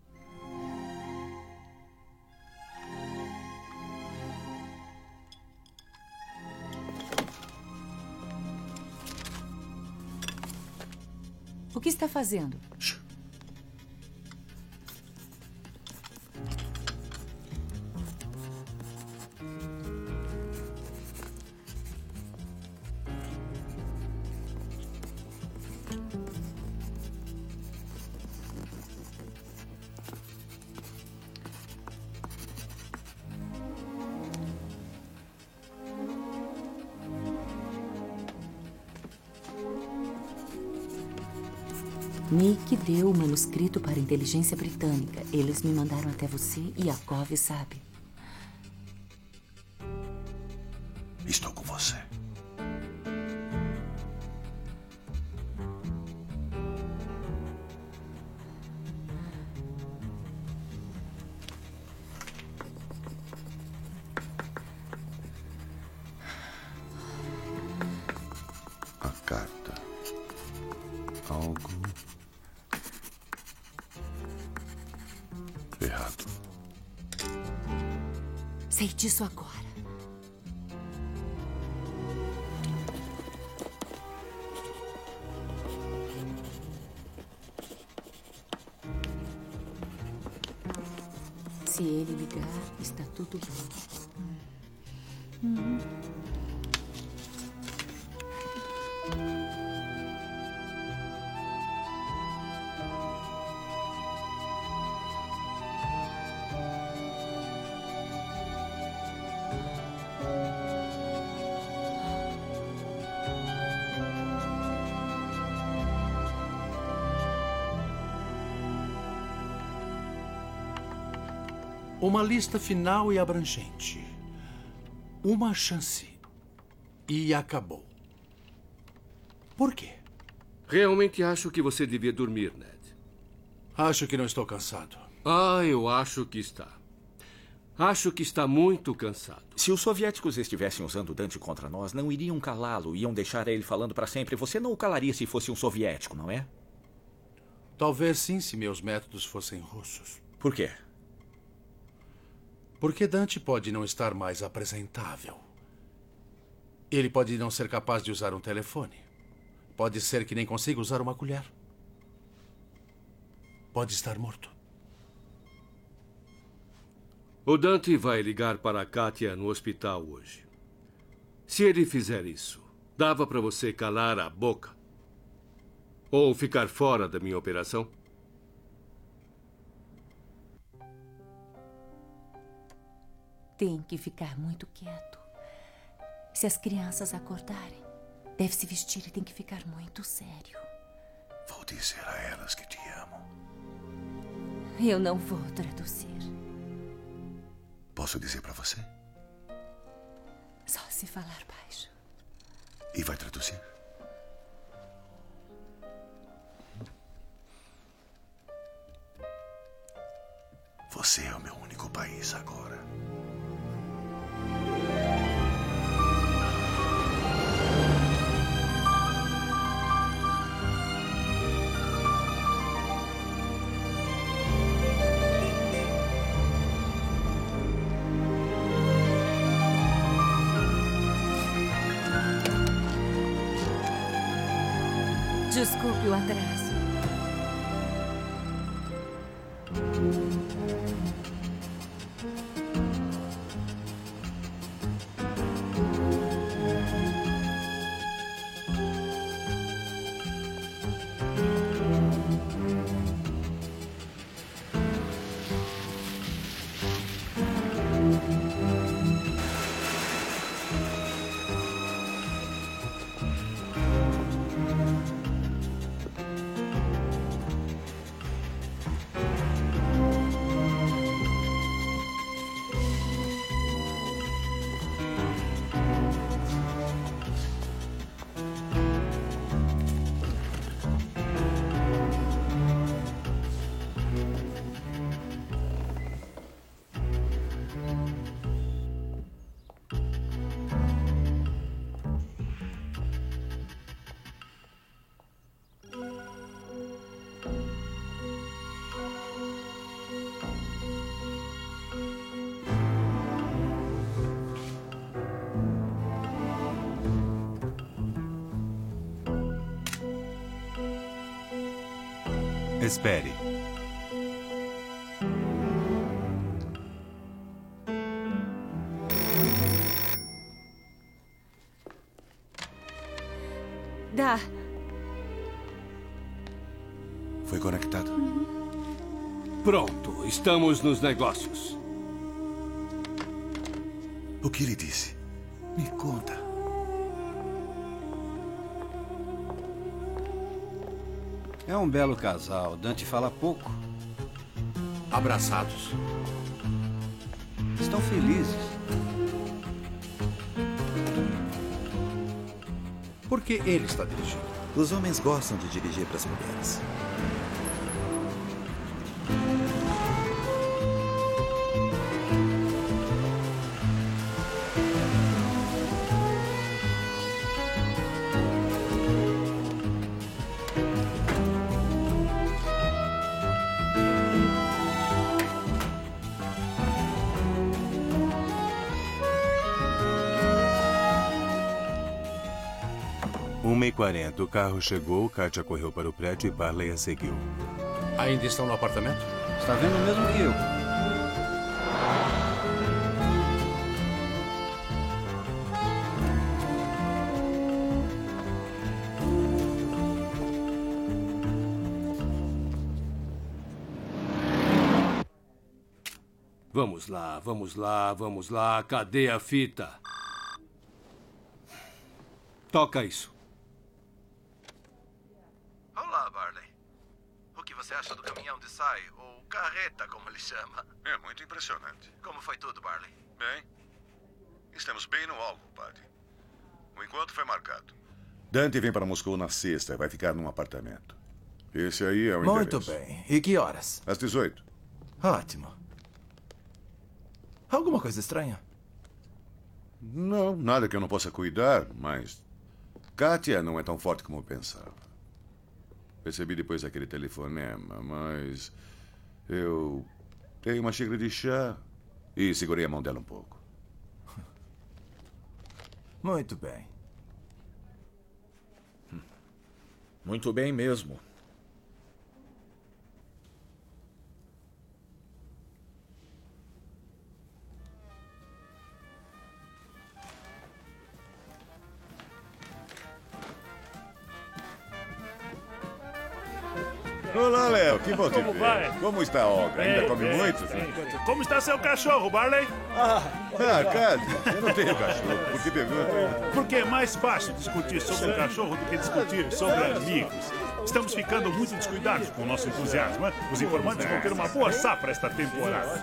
O que está fazendo? Nick deu o manuscrito para a inteligência britânica. Eles me mandaram até você e Yakov sabe. Estou com você. A carta. Algo errado. Sei disso agora. Se ele ligar, está tudo bem. Uma lista final e abrangente. Uma chance. E acabou. Por quê? Realmente acho que você devia dormir, Ned. Acho que não estou cansado. Ah, eu acho que está. Acho que está muito cansado. Se os soviéticos estivessem usando Dante contra nós, não iriam calá-lo, iam deixar ele falando para sempre. Você não o calaria se fosse um soviético, não é? Talvez sim, se meus métodos fossem russos. Por quê? Porque Dante pode não estar mais apresentável. Ele pode não ser capaz de usar um telefone. Pode ser que nem consiga usar uma colher. Pode estar morto. O Dante vai ligar para a Katia no hospital hoje. Se ele fizer isso, dava para você calar a boca? Ou ficar fora da minha operação? Tem que ficar muito quieto. Se as crianças acordarem, deve se vestir e tem que ficar muito sério. Vou dizer a elas que te amo. Eu não vou traduzir. Posso dizer para você? Só se falar baixo. E vai traduzir? Você é o meu único país agora. Desculpe o atraso. Espere. Dá. Foi conectado. Pronto, estamos nos negócios. O que ele disse? Me conta. É um belo casal. Dante fala pouco. Abraçados. Estão felizes. Por que ele está dirigindo? Os homens gostam de dirigir para as mulheres. e 40. O carro chegou, Katia correu para o prédio e Barley a seguiu. Ainda estão no apartamento? Está vendo o mesmo que eu. Vamos lá, vamos lá, vamos lá. Cadê a fita? Toca isso. Olá, Barley. O que você acha do caminhão de sai, ou carreta, como ele chama? É muito impressionante. Como foi tudo, Barley? Bem, estamos bem no alvo, padre. O encontro foi marcado. Dante vem para Moscou na sexta e vai ficar num apartamento. Esse aí é o Muito endereço. bem. E que horas? Às 18. Ótimo. Alguma coisa estranha? Não, nada que eu não possa cuidar, mas... Katia não é tão forte como eu pensava. Percebi depois daquele telefonema, mas... Eu dei uma xícara de chá e segurei a mão dela um pouco. Muito bem. Muito bem mesmo. Olá, Léo. Que bom te Como ver. vai? Como está a Olga? Ainda come muito? Como está seu cachorro, Barley? Katia, eu não tenho cachorro. Por que pergunta? Porque é mais fácil discutir sobre o cachorro do que discutir sobre amigos. Estamos ficando muito descuidados com o nosso entusiasmo. Né? Os informantes vão ter uma boa safra esta temporada.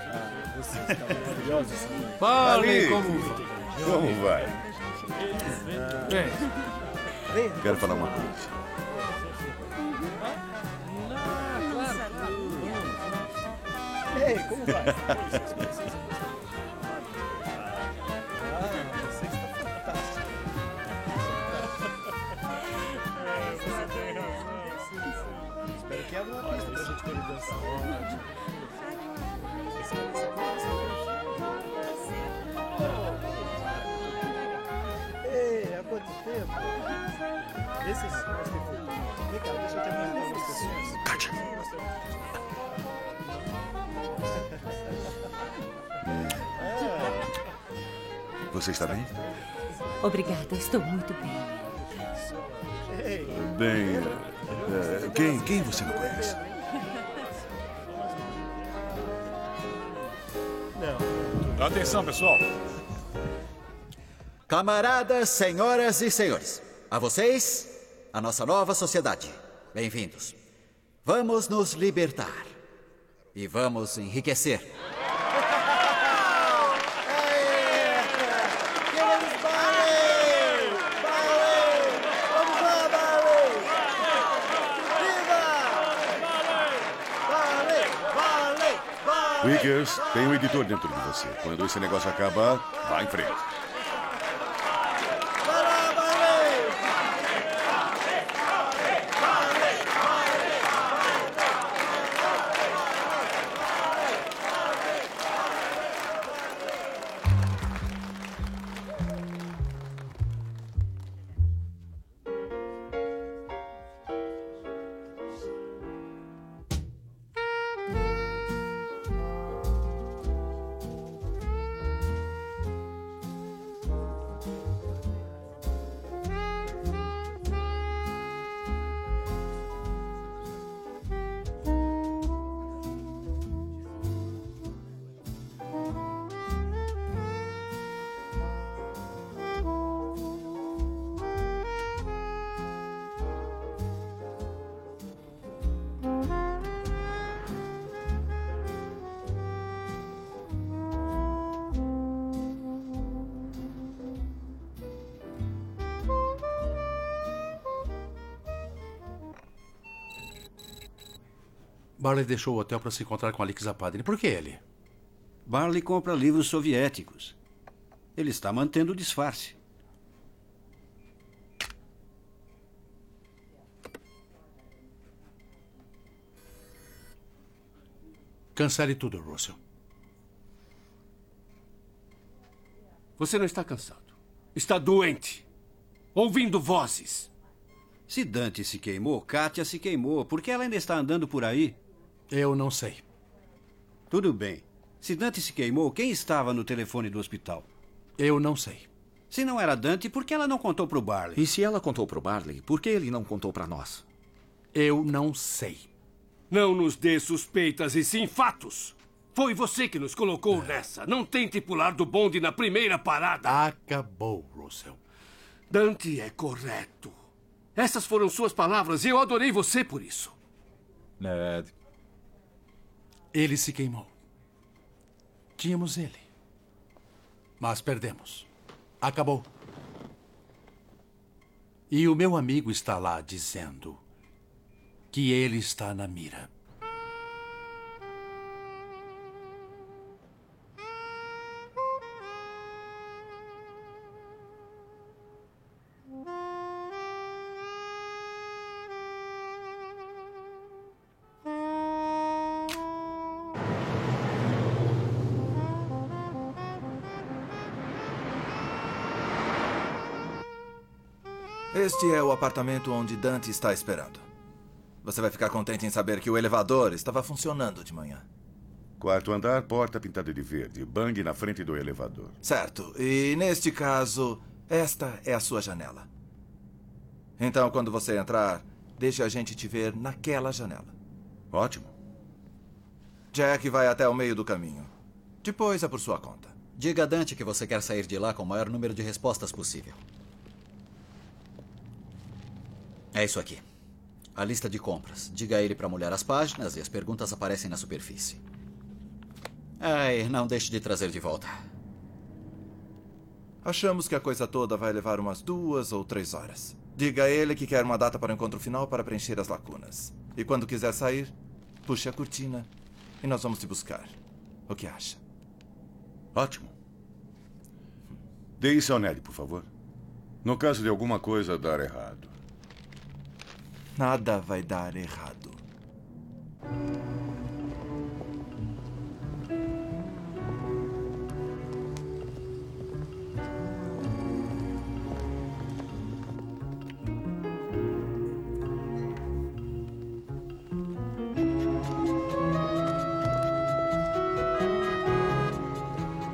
Barley, Como vai? Bem. Quero falar uma coisa. Ei, como vai? Espero que abra uma pista pra gente poder dançar. Ei, há quanto tempo? Esse é mais perfeito. Vem cá, deixa eu te apresentar algumas pessoas. Kátia. Você está bem? Obrigada, estou muito bem. Bem, quem você não conhece? Atenção, pessoal. Camaradas, senhoras e senhores, a vocês, a nossa nova sociedade. Bem-vindos. Vamos nos libertar. E vamos enriquecer. Wickers, tem um editor dentro de você. Quando esse negócio acabar, vá em frente. Barley deixou o hotel para se encontrar com Alik Zapadin. Por que ele? Barley compra livros soviéticos. Ele está mantendo o disfarce. Cancele tudo, Russell. Você não está cansado. Está doente. Ouvindo vozes. Se Dante se queimou, Kátia se queimou. Por que ela ainda está andando por aí? Eu não sei. Tudo bem. Se Dante se queimou, quem estava no telefone do hospital? Eu não sei. Se não era Dante, por que ela não contou para o Barley? E se ela contou para o Barley, por que ele não contou para nós? Eu não sei. Não nos dê suspeitas e sim fatos. Foi você que nos colocou nessa. Não tente pular do bonde na primeira parada. Acabou, Russell. Dante é correto. Essas foram suas palavras e eu adorei você por isso. Ned. Ele se queimou. Tínhamos ele. Mas perdemos. Acabou. E o meu amigo está lá dizendo que ele está na mira. Este é o apartamento onde Dante está esperando. Você vai ficar contente em saber que o elevador estava funcionando de manhã. Quarto andar, porta pintada de verde. Bang na frente do elevador. Certo. E neste caso, esta é a sua janela. Então, quando você entrar, deixe a gente te ver naquela janela. Ótimo. Jack vai até o meio do caminho. Depois é por sua conta. Diga a Dante que você quer sair de lá com o maior número de respostas possível. É isso aqui. A lista de compras. Diga a ele para molhar as páginas e as perguntas aparecem na superfície. Ai, não deixe de trazer de volta. Achamos que a coisa toda vai levar umas 2 ou 3 horas. Diga a ele que quer uma data para o encontro final para preencher as lacunas. E quando quiser sair, puxe a cortina e nós vamos te buscar. O que acha? Ótimo. Dê isso ao Ned, por favor. No caso de alguma coisa dar errado. Nada vai dar errado.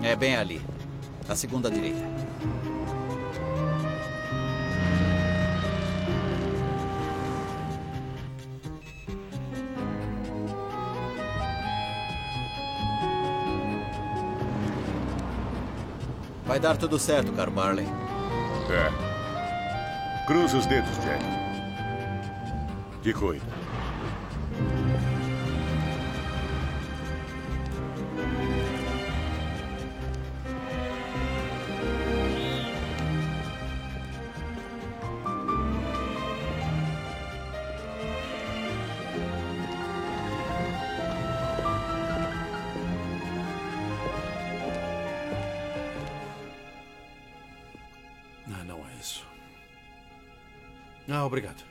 É bem ali. A segunda à direita. Vai dar tudo certo, caro Barley. É. Cruza os dedos, Jack. Te cuida. Não é isso. Ah, obrigado.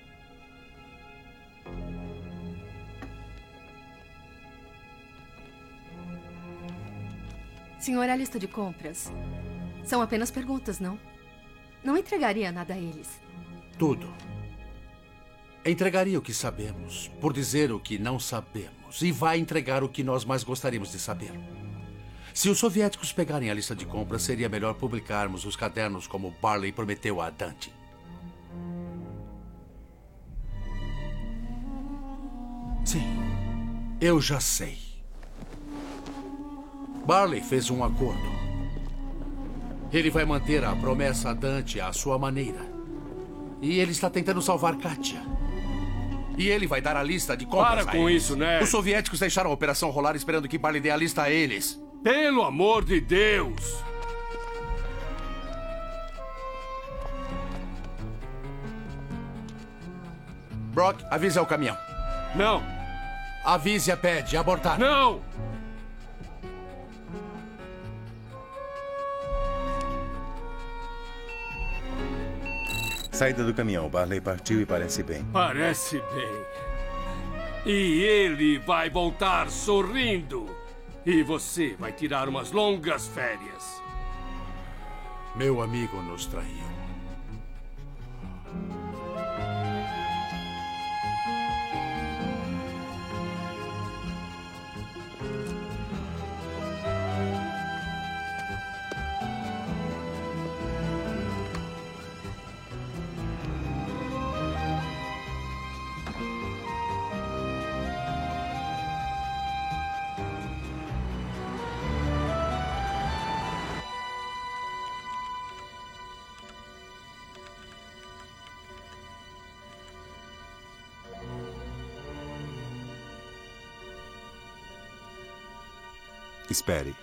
Senhor, a lista de compras são apenas perguntas, não? Não entregaria nada a eles. Tudo. Entregaria o que sabemos, por dizer o que não sabemos, e vai entregar o que nós mais gostaríamos de saber. Se os soviéticos pegarem a lista de compras, seria melhor publicarmos os cadernos como Barley prometeu a Dante. Sim, eu já sei. Barley fez um acordo. Ele vai manter a promessa a Dante à sua maneira. E ele está tentando salvar Katia. E ele vai dar a lista de compras. Para com isso, né? Os soviéticos deixaram a operação rolar esperando que Barley dê a lista a eles. Pelo amor de Deus! Brock, avise ao caminhão. Não! Avise a Pad, abortar. Não! Saída do caminhão. Barley partiu e parece bem. Parece bem. E ele vai voltar sorrindo. E você vai tirar umas longas férias. Meu amigo nos traiu. Espere.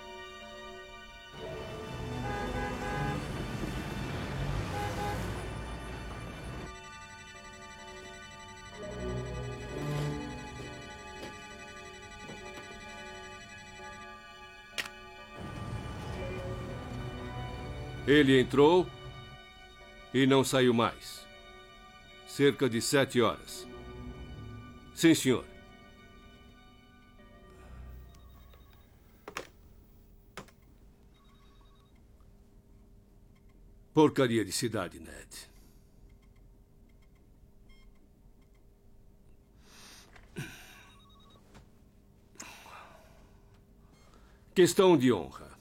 Ele entrou e não saiu mais. Cerca de 7 horas. Sim, senhor. Porcaria de cidade, Ned. Questão de honra.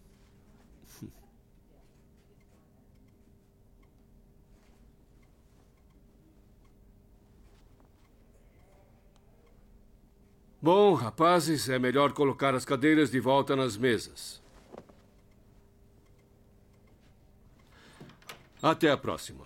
Bom, rapazes, é melhor colocar as cadeiras de volta nas mesas. Até a próxima.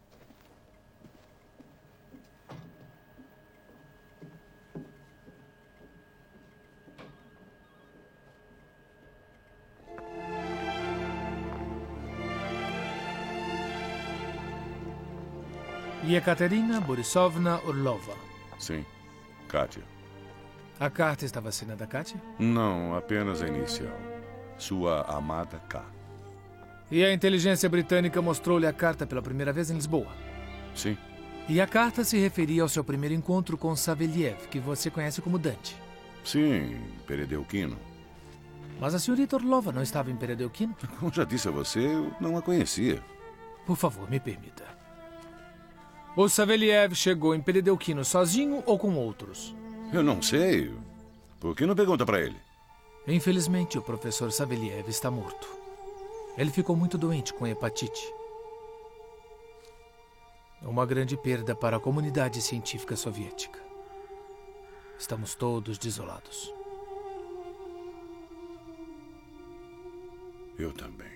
Yekaterina Borisovna Orlova. Sim, Katia. A carta estava assinada a Katia? Não, apenas a inicial. Sua amada K. E a inteligência britânica mostrou-lhe a carta pela primeira vez em Lisboa? Sim. E a carta se referia ao seu primeiro encontro com Saveliev, que você conhece como Dante? Sim, Peredelkino. Mas a senhorita Orlova não estava em Peredelkino? Como já disse a você, eu não a conhecia. Por favor, me permita. O Saveliev chegou em Peredelkino sozinho ou com outros? Eu não sei. Por que não pergunta para ele? Infelizmente, o professor Saveliev está morto. Ele ficou muito doente com hepatite. Uma grande perda para a comunidade científica soviética. Estamos todos desolados. Eu também.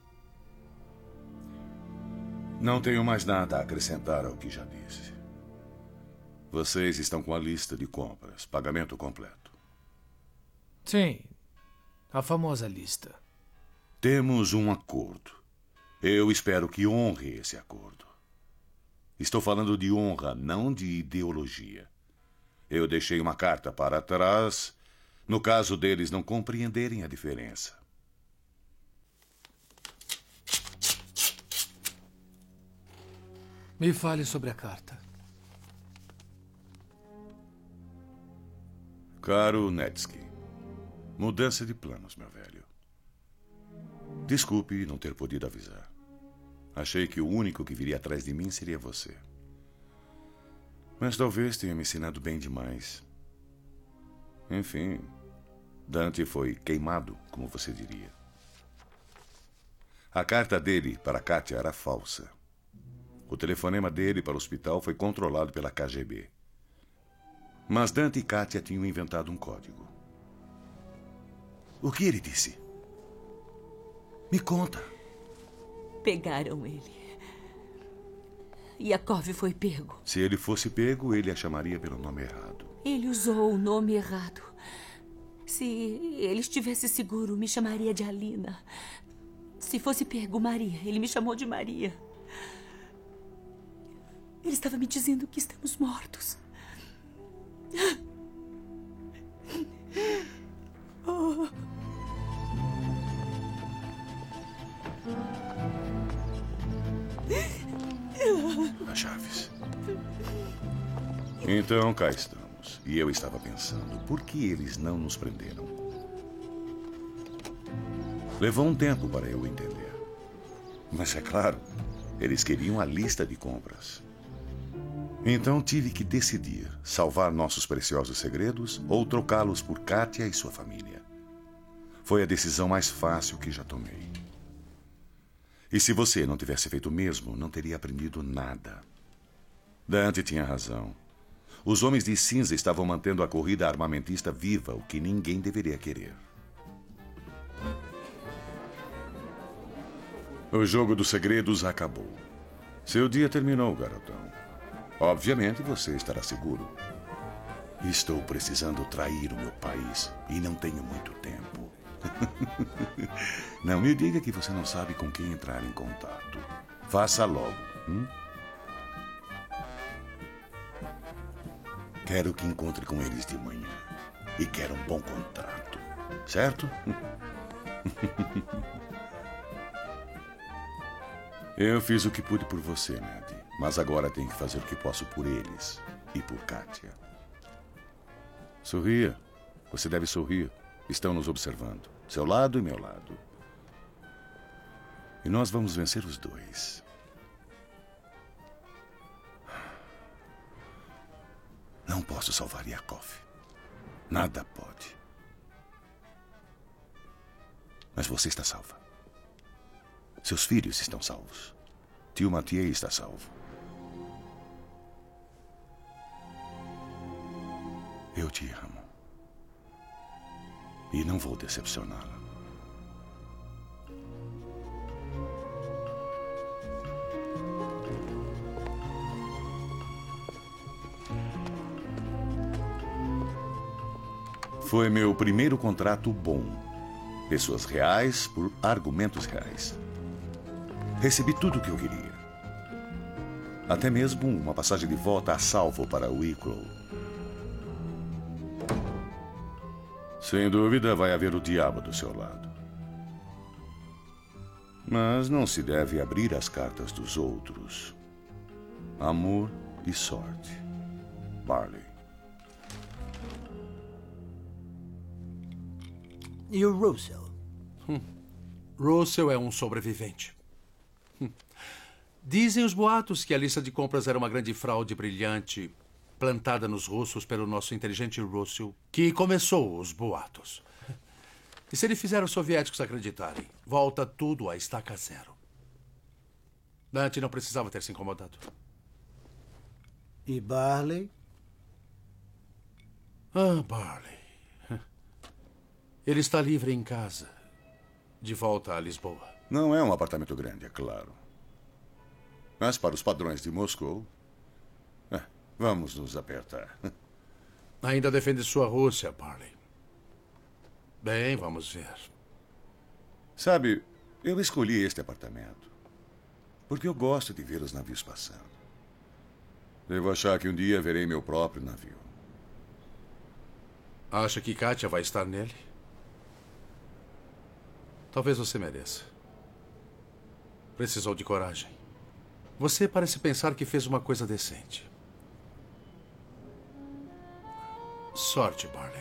Não tenho mais nada a acrescentar ao que já disse. Vocês estão com a lista de compras, pagamento completo. Sim, a famosa lista. Temos um acordo. Eu espero que honre esse acordo. Estou falando de honra, não de ideologia. Eu deixei uma carta para trás, no caso deles não compreenderem a diferença. Me fale sobre a carta. Caro Netsky, mudança de planos, meu velho. Desculpe não ter podido avisar. Achei que o único que viria atrás de mim seria você. Mas talvez tenha me ensinado bem demais. Enfim, Dante foi queimado, como você diria. A carta dele para Katia era falsa. O telefonema dele para o hospital foi controlado pela KGB. Mas Dante e Katia tinham inventado um código. O que ele disse? Me conta. Pegaram ele. Yakov foi pego. Se ele fosse pego, ele a chamaria pelo nome errado. Ele usou o nome errado. Se ele estivesse seguro, me chamaria de Alina. Se fosse pego, Maria. Ele me chamou de Maria. Ele estava me dizendo que estamos mortos. Oh. As chaves. Então, cá estamos. E eu estava pensando, por que eles não nos prenderam? Levou um tempo para eu entender. Mas é claro, eles queriam a lista de compras. Então tive que decidir salvar nossos preciosos segredos ou trocá-los por Katia e sua família. Foi a decisão mais fácil que já tomei. E se você não tivesse feito o mesmo, não teria aprendido nada. Dante tinha razão. Os homens de cinza estavam mantendo a corrida armamentista viva, o que ninguém deveria querer. O jogo dos segredos acabou. Seu dia terminou, garotão. Obviamente você estará seguro. Estou precisando trair o meu país e não tenho muito tempo. Não me diga que você não sabe com quem entrar em contato. Faça logo. Quero que encontre com eles de manhã. E quero um bom contrato. Certo? Eu fiz o que pude por você, Ned. Mas agora tenho que fazer o que posso por eles e por Katia. Sorria. Você deve sorrir. Estão nos observando. Seu lado e meu lado. E nós vamos vencer os dois. Não posso salvar Yakov. Nada pode. Mas você está salva. Seus filhos estão salvos. Tio Mathieu está salvo. Eu te amo. E não vou decepcioná-la. Foi meu primeiro contrato bom. Pessoas reais por argumentos reais. Recebi tudo o que eu queria. Até mesmo uma passagem de volta a salvo para Wicklow. Sem dúvida, vai haver o diabo do seu lado. Mas não se deve abrir as cartas dos outros. Amor e sorte. Barley. E o Russell? Russell é um sobrevivente. Dizem os boatos que a lista de compras era uma grande fraude brilhante plantada nos russos pelo nosso inteligente Russell, que começou os boatos. E se ele fizer os soviéticos acreditarem, volta tudo à estaca zero. Dante não precisava ter se incomodado. E Barley? Ah, Barley. Ele está livre em casa. De volta a Lisboa. Não é um apartamento grande, é claro. Mas para os padrões de Moscou... vamos nos apertar. Ainda defende sua Rússia, Barley. Bem, vamos ver. Sabe, eu escolhi este apartamento porque eu gosto de ver os navios passando. Devo achar que um dia verei meu próprio navio. Acha que Kátia vai estar nele? Talvez você mereça. Precisou de coragem. Você parece pensar que fez uma coisa decente. Sorte, Barley.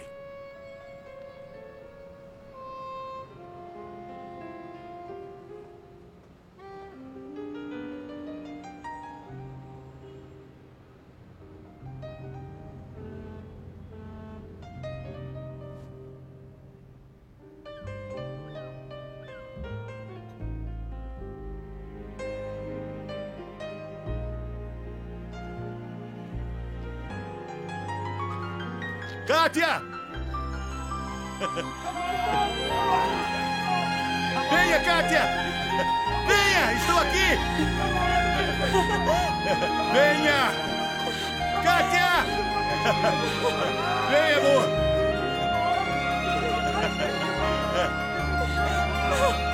Kátia! Venha, Kátia! Venha! Estou aqui! Venha! Kátia! Venha, amor!